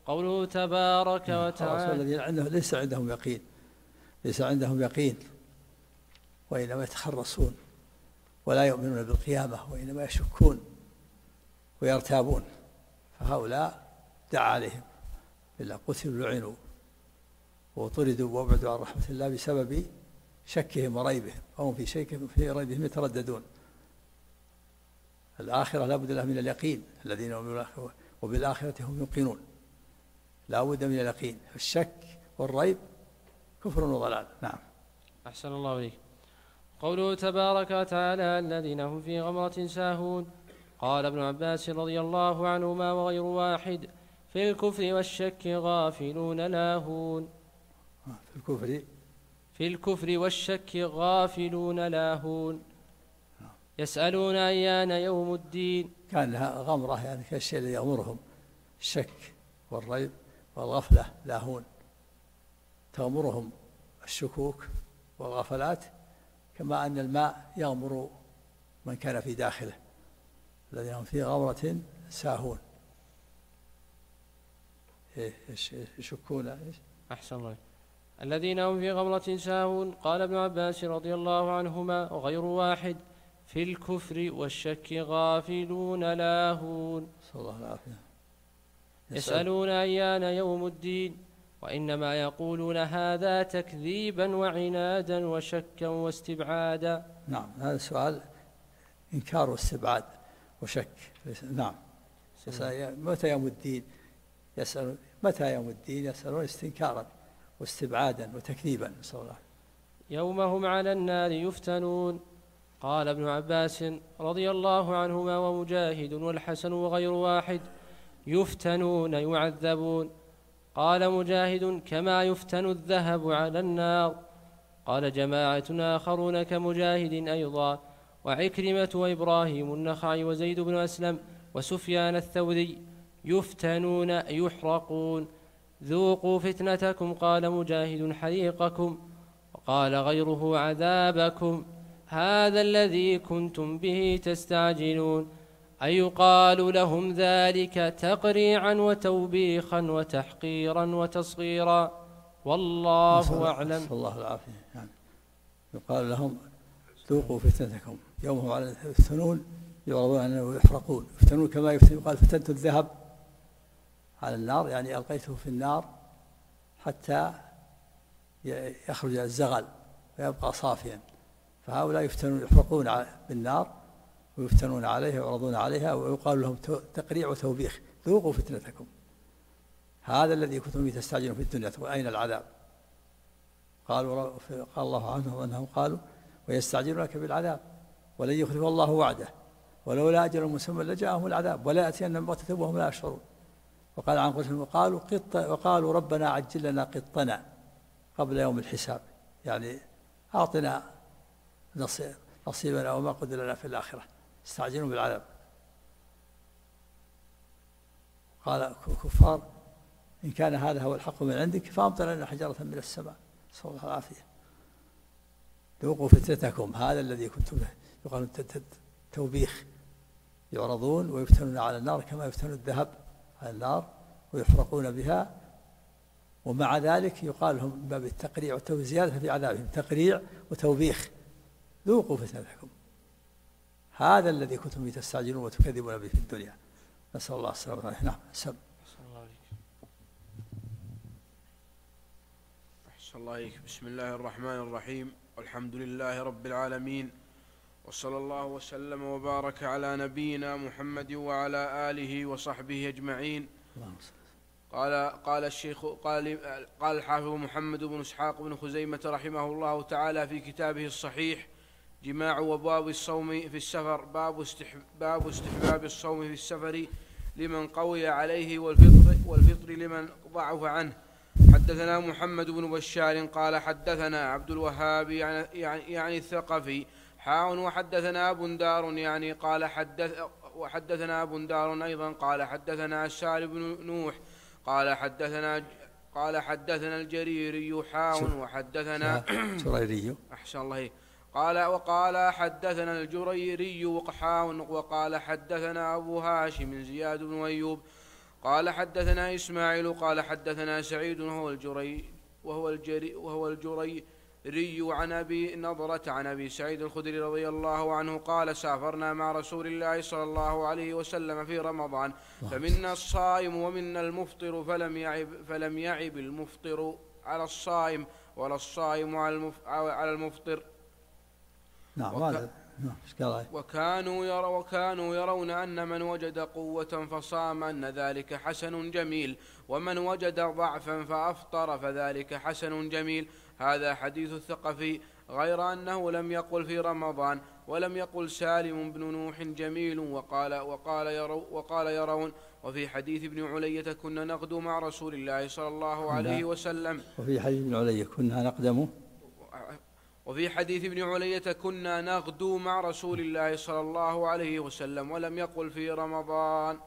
قوله تبارك وتعالى الذين عنده ليس عندهم يقين، ليس عندهم يقين، وإنما يتخرصون ولا يؤمنون بالقيامة، وإنما يشكون ويرتابون، فهؤلاء دعا عليهم إلا قتلوا لعنوا وطردوا وابعدوا عن رحمة الله بسبب شكهم وريبهم، فهم في ريبهم يترددون. الآخرة لا بد لها من اليقين، الذين وبالآخرة هم يوقنون، لا بد من اليقين. الشك والريب كفر وضلال. نعم. أحسن الله إليك. قوله تبارك وتعالى الذين هم في غمرة ساهون. قال ابن عباس رضي الله عنهما وغير واحد في الكفر والشك غافلون لاهون. في الكفر والشك غافلون لاهون يسألون أيان يوم الدين. كان لها غمرة يعني كالشيء الذي يغمرهم، الشك والريب والغفلة لاهون، تغمرهم الشكوك والغفلات كما أن الماء يغمر من كان في داخله، الذين هم في غمرة ساهون يشكون. أحسن الله. الذين هم في غمرة ساهون. قال ابن عباس رضي الله عنهما وغير واحد في الكفر والشك غافلون لاهون صلى الله العافية. يسألون أيان يوم الدين، وإنما يقولون هذا تكذيبا وعنادا وشكا واستبعادا. نعم، هذا السؤال إنكار واستبعاد وشك. نعم. متى يوم الدين؟ يسألون متى يوم الدين، يسألون استنكارا واستبعادا وتكذيبا. صلى الله. يوم هم على النار يفتنون. قال ابن عباس رضي الله عنهما ومجاهد والحسن وغير واحد يفتنون يعذبون. قال مجاهد كما يفتن الذهب على النار. قال جماعة آخرون كمجاهد أيضا وعكرمة وإبراهيم النخعي وزيد بن أسلم وسفيان الثوري يفتنون يحرقون. ذوقوا فتنتكم. قال مجاهد حريقكم، وقال غيره عذابكم. هذا الذي كنتم به تستعجلون. أي يقال لهم ذلك تقريعا وتوبيخا وتحقيرا وتصغيرا، والله أعلم. صلى الله العافية. يعني يقال لهم ذوقوا فتنتكم يوم هم على يفتنون يعرضون عنه ويحرقون. يفتنون كما يقال فتنت الذهب على النار، يعني ألقيته في النار حتى يخرج الزغل ويبقى صافيا، فهؤلاء يفتنون يحرقون بالنار ويفتنون عليها ويعرضون عليها، ويقال لهم تقريع وتوبيخ ذوقوا فتنتكم هذا الذي كنتم به تستعجلون في الدنيا وأين العذاب. قال الله عنهم أنهم قالوا ويستعجلونك بالعذاب ولن يخلف الله وعده ولولا أجل مسمى لجاءهم العذاب ولا يأتينهم بغتة وهم لا يشعرون. وقال عن قتلهم وقالوا ربنا عجل لنا قطنا قبل يوم الحساب، يعني أعطنا نصيبنا وما قدر لنا في الآخرة، استعجلوا بالعذاب. قال كفار إن كان هذا هو الحق من عندك فأمطر لنا حجرة من السماء. صلى الله العافية. ذوقوا فتنتكم هذا الذي كنتم به. يقال توبيخ، يعرضون ويفتنون على النار كما يفتن الذهب على النار ويحرقون بها، ومع ذلك يقال لهم من باب التقريع والزيادة في عذابهم تقريع وتوبيخ ذوقوا فتنتكم هذا الذي كنتم به تستعجلون وتكذبون به في الدنيا. نسأل الله السلامة والعافية. نعم. أحسن الله عليك. بسم الله الرحمن الرحيم، والحمد لله رب العالمين، وصلى الله وسلم وبارك على نبينا محمد وعلى آله وصحبه أجمعين. قال الشيخ قال الحافظ محمد بن إسحاق بن خزيمة رحمه الله تعالى في كتابه الصحيح جماع وباب الصوم في السفر، باب استحباب الصوم في السفر لمن قوي عليه والفطر لمن ضعف عنه. حدثنا محمد بن بشار قال حدثنا عبد الوهاب يعني الثقفي وحدثنا بندار يعني وحدثنا بندار أيضا قال حدثنا السائب بن نوح قال حدثنا الجريري وحدثنا جريري أحسن الله وقال حدثنا الجريري وقال حدثنا أبو هاشم زياد بن أيوب قال حدثنا إسماعيل قال حدثنا سعيد وهو الجريري عن أبي نضرة عن أبي سعيد الخدري رضي الله عنه قال سافرنا مع رسول الله صلى الله عليه وسلم في رمضان فمنا الصائم ومنا المفطر فلم يعب المفطر على الصائم ولا الصائم على المفطر. وكانوا يرون أن من وجد قوة فصام أن ذلك حسن جميل، ومن وجد ضعفا فأفطر فذلك حسن جميل. هذا حديث الثقفي، غير أنه لم يقل في رمضان، ولم يقل سالم بن نوح جميل وقال يرون. وفي حديث ابن علية كنا نغدو مع رسول الله صلى الله عليه وسلم. وفي حديث ابن علية كنا نقدم. وفي حديث ابن علية كنا نغدو مع رسول الله صلى الله عليه وسلم، ولم يقل في رمضان.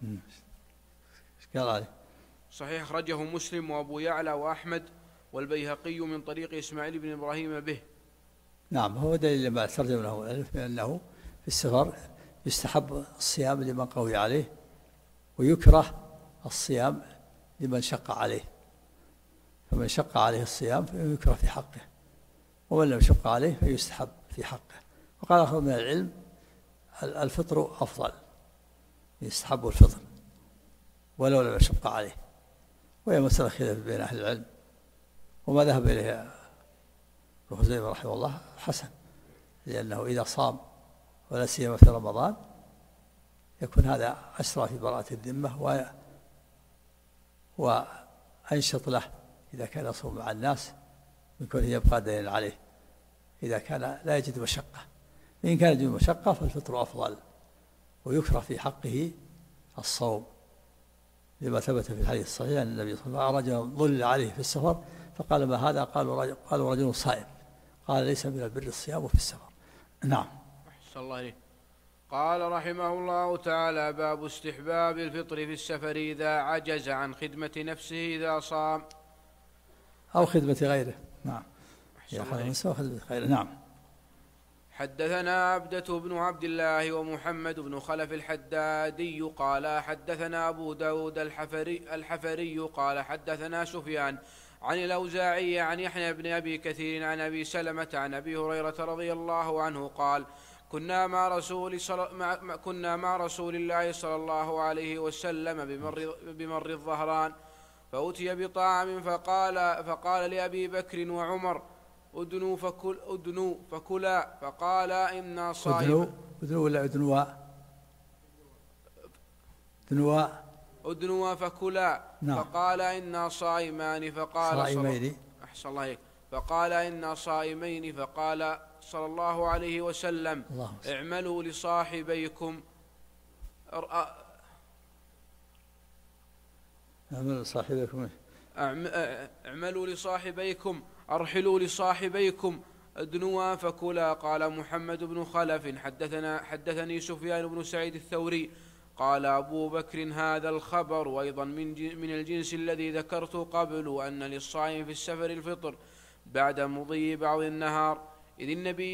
صحيح، أخرجه مسلم وأبو يعلى وأحمد والبيهقي من طريق إسماعيل بن إبراهيم به. نعم، هو دليل ما ترجم له الألف، لأنه في السفر يستحب الصيام لمن قوي عليه، ويكره الصيام لمن شق عليه، فمن شق عليه الصيام فيكره في حقه، ومن لم يشق عليه فيستحب في حقه. وقال آخر من العلم الفطر أفضل، يستحب الفطر ولو لم يشق عليه، وهي مسألة خلاف بين أهل العلم، وما ذهب إليه ابن خزيمة رحمه الله حسن، لأنه إذا صام ولا سيما في رمضان يكون هذا أسرى في براءة الذمة وأنشط له إذا كان يصوم مع الناس من كونه يبقى دين عليه إذا كان لا يجد مشقة. إن كان يجد مشقة فالفطر أفضل، ويكره في حقه الصوم، لما ثبت في الحديث الصحيح أن النبي صلى الله عليه وسلم رجل ظل عليه في السفر فقال ما هذا؟ قالوا رجل صائم، قال ليس من البر الصيام في السفر. نعم. أحسن الله إليه. قال رحمه الله تعالى: باب استحباب الفطر في السفر إذا عجز عن خدمة نفسه إذا صام أو خدمة غيره. نعم، خدمة غيره. نعم. حدثنا عبدة بن عبد الله ومحمد بن خلف الحدادي قال حدثنا أبو داود الحفري قال حدثنا سفيان عن الأوزاعي عن يحيى بن أبي كثير عن أبي سلمة عن أبي هريرة رضي الله عنه قال كنا مع رسول الله صلى الله عليه وسلم بمر الظهران فأتي بطعام فقال لأبي بكر وعمر أدنوا فكلا، فقال إنا صائم. أدنوا ولا أدنوا فكلا. نعم. فقال إنا صائمان. فقال إنا صائمين. فقال صلى الله عليه وسلم اعملوا لصاحبيكم أرحلوا لصاحبيكم أدنوا فكلا. قال محمد بن خلف حدثني سفيان بن سعيد الثوري قال أبو بكر هذا الخبر وأيضا من الجنس الذي ذكرت قبل أن للصائم في السفر الفطر بعد مضي بعض النهار إذ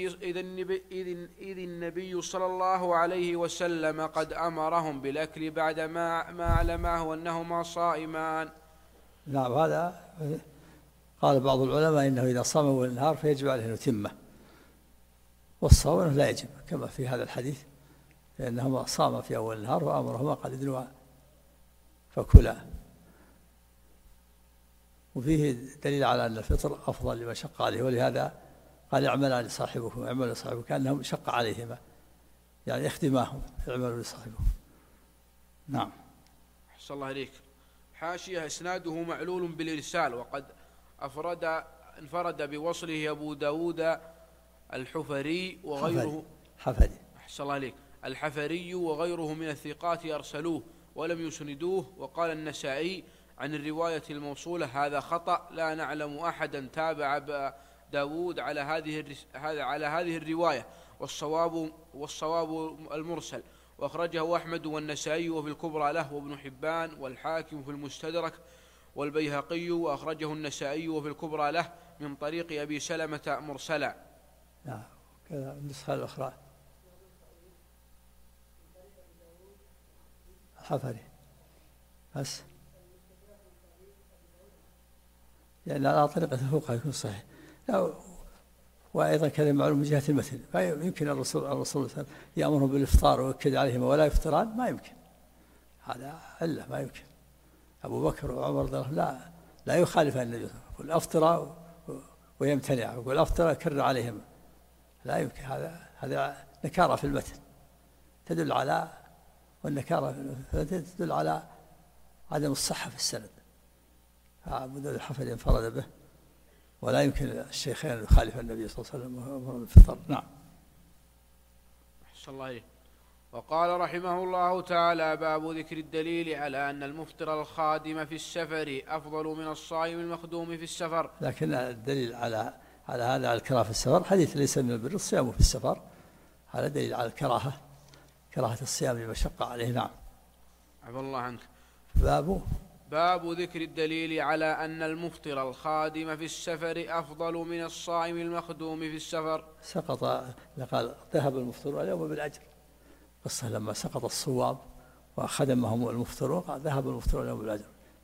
النبي صلى الله عليه وسلم قد أمرهم بالأكل بعد ما علمه أنهما صائمان. نعم، هذا قال بعض العلماء إنه إذا صام أول النهار فيجب عليه أن يتمه، والصوم لا يجب كما في هذا الحديث، لأنهما صام في أول النهار وأمرهما قد ادنوا فكلا. وفيه دليل على أن الفطر أفضل لمن شق عليه، ولهذا قال اعملوا لصاحبكم كأنهم شق عليهما، يعني اخدماهم، اعملوا لصاحبكم. نعم. أحسن الله إليك. حاشية: إسناده معلول بالإرسال، وقد انفرد بوصله أبو داود الحفري وغيره. أحسن الله إليك. الحفري وغيره من الثقات أرسلوه ولم يسندوه. وقال النسائي عن الرواية الموصولة هذا خطأ، لا نعلم أحدا تابع داود على هذه الرواية، والصواب المرسل. وأخرجه أحمد والنسائي وفي الكبرى له، وابن حبان والحاكم في المستدرك والبيهقي، وأخرجه النسائي وفي الكبرى له من طريق أبي سلمة مرسلا. نعم، كذا النسخة الأخرى الحفري. بس لأن على طريقة الفقهاء يكون صحيح. لا، وأيضا كذا معلوم من جهة المثل، يمكن الرسول يأمرهم بالإفطار ويؤكد عليهم ولا يفطران، ما يمكن، هذا علة ما يمكن. أبو بكر وعمر رضي الله لا يخالف النبي، يقول أفطر ويمتنع، يقول أفطر يكرر عليهم، لا يمكن. هذا نكارة في المتن تدل على، والنكارة في المتن تدل على عدم الصحة في السند. أبو ذر الحفري انفرد به، ولا يمكن الشيخين أن يخالف النبي صلى الله عليه وسلم وأمر بالفطر. نعم. أحسن الله إليك. وقال رحمه الله تعالى: باب ذكر الدليل على أن المفطر الخادم في السفر أفضل من الصائم المخدوم في السفر. لكن الدليل على هذا، على الكراهة في السفر، حديث ليس من البر الصيام في السفر، هذا دليل على كراهة الصيام لمشقة عليه. نعم. عفى الله عنك. باب ذكر الدليل على أن المفطر الخادم في السفر أفضل من الصائم المخدوم في السفر. سقط، قال ذهب المفطرون اليوم بالأجر، قصة لما سقط الصواب وخدمهم المفطرون، قال ذهب المفطرون اليوم بالأجر.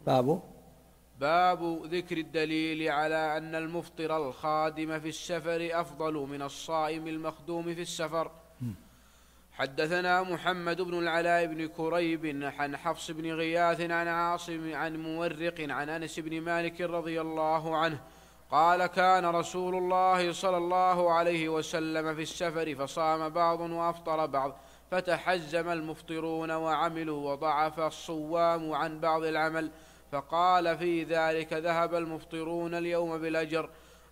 باب ذكر الدليل على أن المفطر الخادم في السفر أفضل من الصائم المخدوم في السفر. حدثنا محمد بن العلاء بن كريب عن حفص بن غياث عن عاصم عن مورق عن أنس بن مالك رضي الله عنه قال: كان رسول الله صلى الله عليه وسلم في السفر فصام بعض وأفطر بعض، فتحزم المفطرون وعملوا، وضعف الصوام عن بعض العمل، فقال في ذلك: ذهب المفطرون اليوم بالأجر.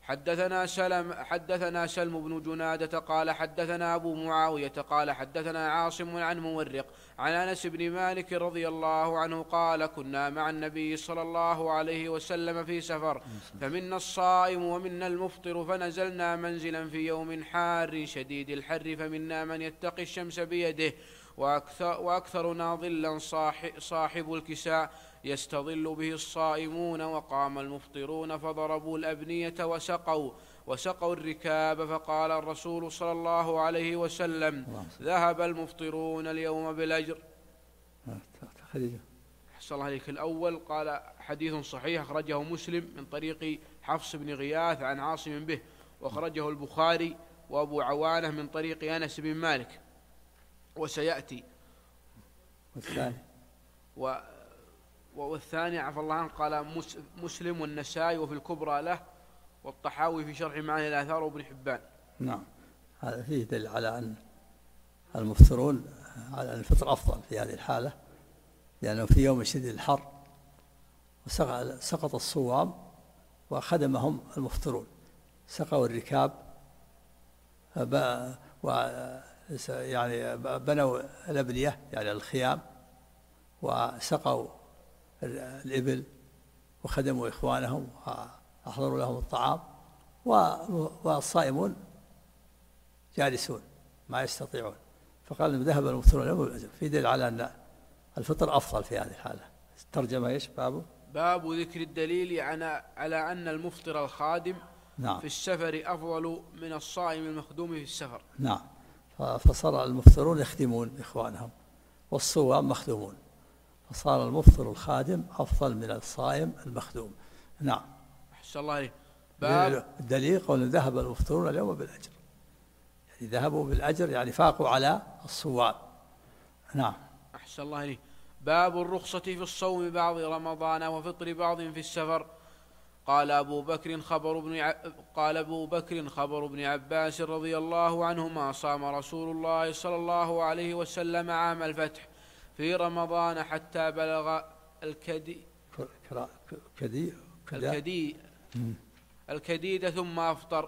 حدثنا سلم بن جنادة قال حدثنا أبو معاوية قال حدثنا عاصم عن مورق عن أنس بن مالك رضي الله عنه قال: كنا مع النبي صلى الله عليه وسلم في سفر، فمنا الصائم ومنا المفطر، فنزلنا منزلا في يوم حار شديد الحر، فمنا من يتقي الشمس بيده، وأكثرنا ظلا صاحب الكساء يستظل به الصائمون، وقام المفطرون فضربوا الأبنية وسقوا الركاب، فقال الرسول صلى الله عليه وسلم: ذهب المفطرون اليوم بالأجر. أحسن الله عليك. الأول قال حديث صحيح أخرجه مسلم من طريق حفص بن غياث عن عاصم به، وأخرجه البخاري وأبو عوانة من طريق أنس بن مالك، وسيأتي. والثاني عفى الله عنه قال مسلم والنسائي وفي الكبرى له، والطحاوي في شرح معاني الآثار وابن حبان. نعم. هذا فيه دليل على أن المفطرون، على أن الفطر أفضل في هذه الحالة، لأنه في يوم شديد الحر وسقط الصوام وخدمهم المفطرون، سقوا الركاب، يعني بنوا الأبنية يعني الخيام، وسقوا الإبل، وخدموا إخوانهم وأحضروا لهم الطعام، والصائمون جالسون ما يستطيعون، فقال لهم: ذهب المفطرون اليوم بالأجر. في دليل على أن الفطر أفضل في هذه الحالة. الترجمة إيش؟ باب ذكر الدليل على أن المفطر الخادم نعم. في السفر أفضل من الصائم المخدوم في السفر. نعم. فصار المفطرون يخدمون إخوانهم، والصوام مخدومون، فصار المفطر الخادم أفضل من الصائم المخدوم. نعم. أحسن الله عليه. الدليل قول: ذهب المفطرون اليوم بالأجر، يعني ذهبوا بالأجر، يعني فاقوا على الصوام. نعم. أحسن الله عليه. باب الرخصة في الصوم بعض رمضان وفطر بعض في السفر. قال أبو بكر خبر ابن عباس رضي الله عنهما: صام رسول الله صلى الله عليه وسلم عام الفتح في رمضان حتى بلغ الكديد ثم أفطر.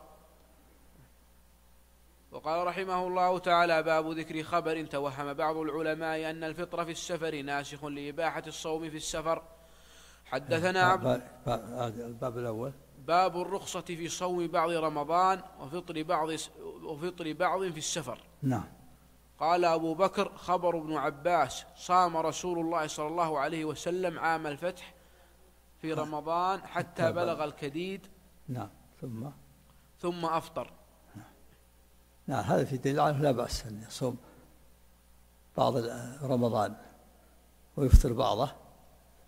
وقال رحمه الله تعالى: باب ذكر خبر توهم بعض العلماء أن الفطر في السفر ناسخ لإباحة الصوم في السفر. حدثنا الباب الأول باب الرخصة في صوم بعض رمضان وفطر بعض في السفر. نعم. قال أبو بكر خبر ابن عباس: صام رسول الله صلى الله عليه وسلم عام الفتح في رمضان حتى بلغ الكديد. نعم. ثم أفطر. نعم. هذا في دليل عنه لا بأس أن يصوم بعض رمضان ويفطر بعضه،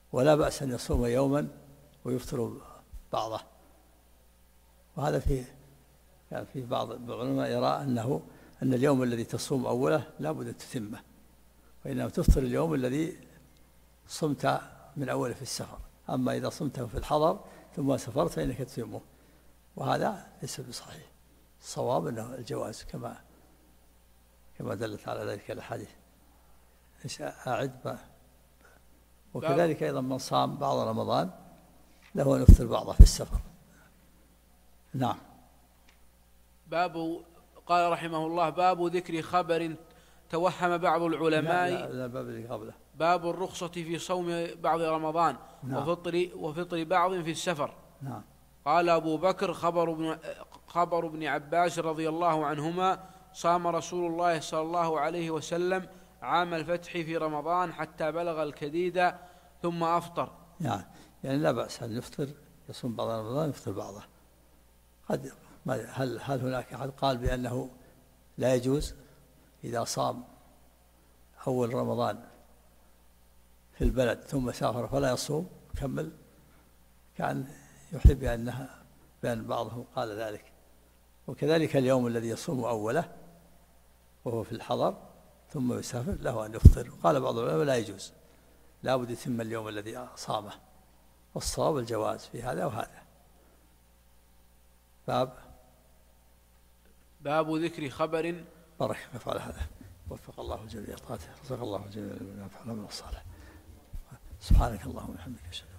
ولا بأس أن يصوم يوما ويفطر بعضه. وهذا فيه يعني في بعض العلماء يرى أن اليوم الذي تصوم أوله لا بد أن تتمه، وإنما تفطر اليوم الذي صمت من أوله في السفر. أما إذا صمته في الحضر ثم سافرت فإنك تتمه، وهذا ليس بصحيح. الصواب أنه الجواز كما دلت على ذلك الأحاديث. أعد وكذلك أيضا من صام بعض رمضان له أن يفطر بعضه في السفر. نعم. قال رحمه الله: باب ذكر خبر توهم بعض العلماء. لا باب اللي قبله. باب الرخصة في صوم بعض رمضان. نعم. وفطر بعض في السفر. نعم. قال أبو بكر: خبر ابن عباس رضي الله عنهما: صام رسول الله صلى الله عليه وسلم عام الفتح في رمضان حتى بلغ الكديد ثم أفطر. يعني لا بأس أن يفطر، يصوم بعض رمضان يفطر بعضه. هل هناك أحد قال بأنه لا يجوز إذا صام أول رمضان في البلد ثم سافر فلا يصوم كمل؟ كان يحب بأن بعضهم قال ذلك. وكذلك اليوم الذي يصوم أوله وهو في الحضر ثم يسافر له أن يفطر. قال بعض العلماء لا يجوز، لا بد يتم اليوم الذي صامه. والصواب الجواز في هذا وهذا. باب ذكر خبر. بارك الله على هذا. وفق الله جميع طاعته، رزق الله جميع من يفعل من الصالح. سبحانك اللهم وبحمدك.